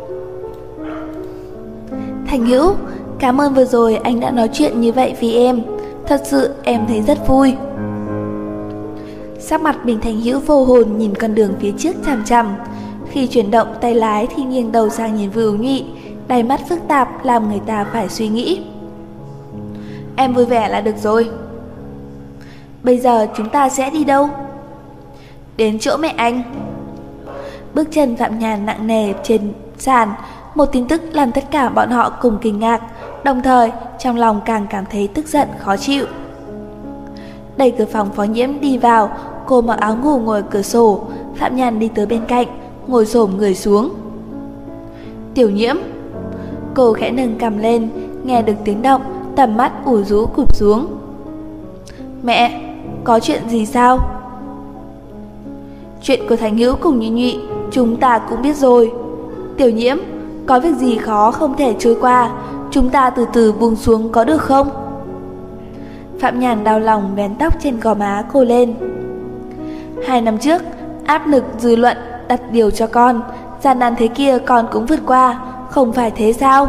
Thành Hữu, cảm ơn vừa rồi anh đã nói chuyện như vậy vì em. Thật sự em thấy rất vui. Sắc mặt Bình Thành Hữu vô hồn nhìn con đường phía trước chằm chằm. Khi chuyển động tay lái thì nghiêng đầu sang nhìn Vưu Ứng Nhị, đáy mắt phức tạp làm người ta phải suy nghĩ. Em vui vẻ là được rồi. Bây giờ chúng ta sẽ đi đâu? Đến chỗ mẹ anh. Bước chân Phạm Nhàn nặng nề trên sàn. Một tin tức làm tất cả bọn họ cùng kinh ngạc, đồng thời trong lòng càng cảm thấy tức giận khó chịu. Đẩy cửa phòng Phó Nhiễm đi vào. Cô mặc áo ngủ ngồi cửa sổ. Phạm Nhàn đi tới bên cạnh, ngồi xổm người xuống. Tiểu Nhiễm. Cô khẽ nâng cằm lên, nghe được tiếng động, tầm mắt ủ rũ cụp xuống. Mẹ, có chuyện gì sao? Chuyện của Thành Hữu cùng Nhị Nhụy chúng ta cũng biết rồi. Tiểu Nhiễm, có việc gì khó không thể trôi qua, chúng ta từ từ buông xuống có được không? Phạm Nhàn đau lòng vén tóc trên gò má cô lên. 2 năm trước, áp lực dư luận đặt điều cho con, gian nan thế kia con cũng vượt qua, không phải thế sao?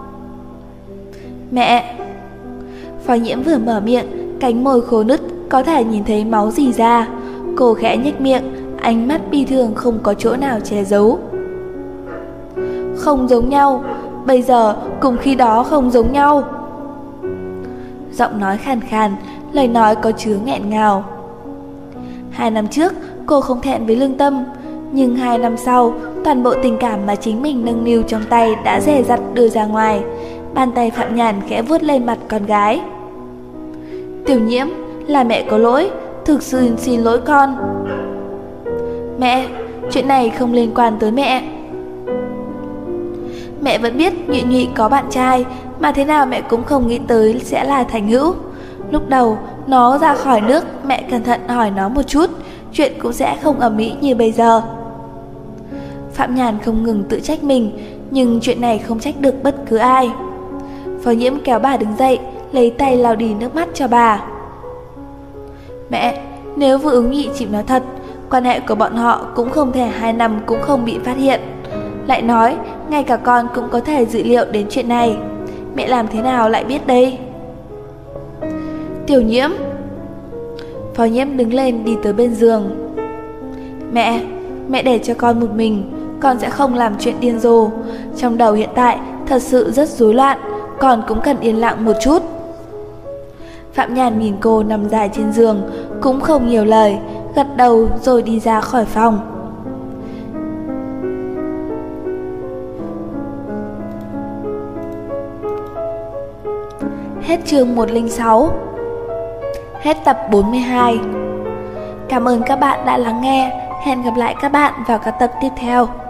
Mẹ. Phó Nhiễm vừa mở miệng, cánh môi khô nứt có thể nhìn thấy máu rỉ ra. Cô khẽ nhếch miệng, ánh mắt bi thương không có chỗ nào che giấu. Không giống nhau, bây giờ cùng khi đó không giống nhau. Giọng nói khàn khàn, lời nói có chứa nghẹn ngào. 2 năm trước cô không thẹn với lương tâm, nhưng 2 năm sau, toàn bộ tình cảm mà chính mình nâng niu trong tay đã dè dặt đưa ra ngoài. Bàn tay Phạm Nhàn khẽ vuốt lên mặt con gái. Tiểu Nhiễm, là mẹ có lỗi, thực sự xin lỗi con. Mẹ, chuyện này không liên quan tới mẹ. Mẹ vẫn biết Nhụy Nhụy có bạn trai, mà thế nào mẹ cũng không nghĩ tới sẽ là Thành Hữu. Lúc đầu nó ra khỏi nước, mẹ cẩn thận hỏi nó một chút, chuyện cũng sẽ không ầm ĩ như bây giờ. Phạm Nhàn không ngừng tự trách mình, nhưng chuyện này không trách được bất cứ ai. Phó Nhiễm kéo bà đứng dậy, lấy tay lau đi nước mắt cho bà. Mẹ, nếu Vương Ứng Nhị chịu nói thật, quan hệ của bọn họ cũng không thể 2 năm cũng không bị phát hiện. Lại nói, ngay cả con cũng có thể dự liệu đến chuyện này. Mẹ làm thế nào lại biết đây? Tiểu Nhiễm. Phó Nhiễm đứng lên đi tới bên giường. Mẹ để cho con một mình, con sẽ không làm chuyện điên rồ. Trong đầu hiện tại thật sự rất rối loạn, con cũng cần yên lặng một chút. Phạm Nhàn nhìn cô nằm dài trên giường, cũng không nhiều lời, gật đầu rồi đi ra khỏi phòng. Hết chương 106. Hết tập 42. Cảm ơn các bạn đã lắng nghe. Hẹn gặp lại các bạn vào các tập tiếp theo.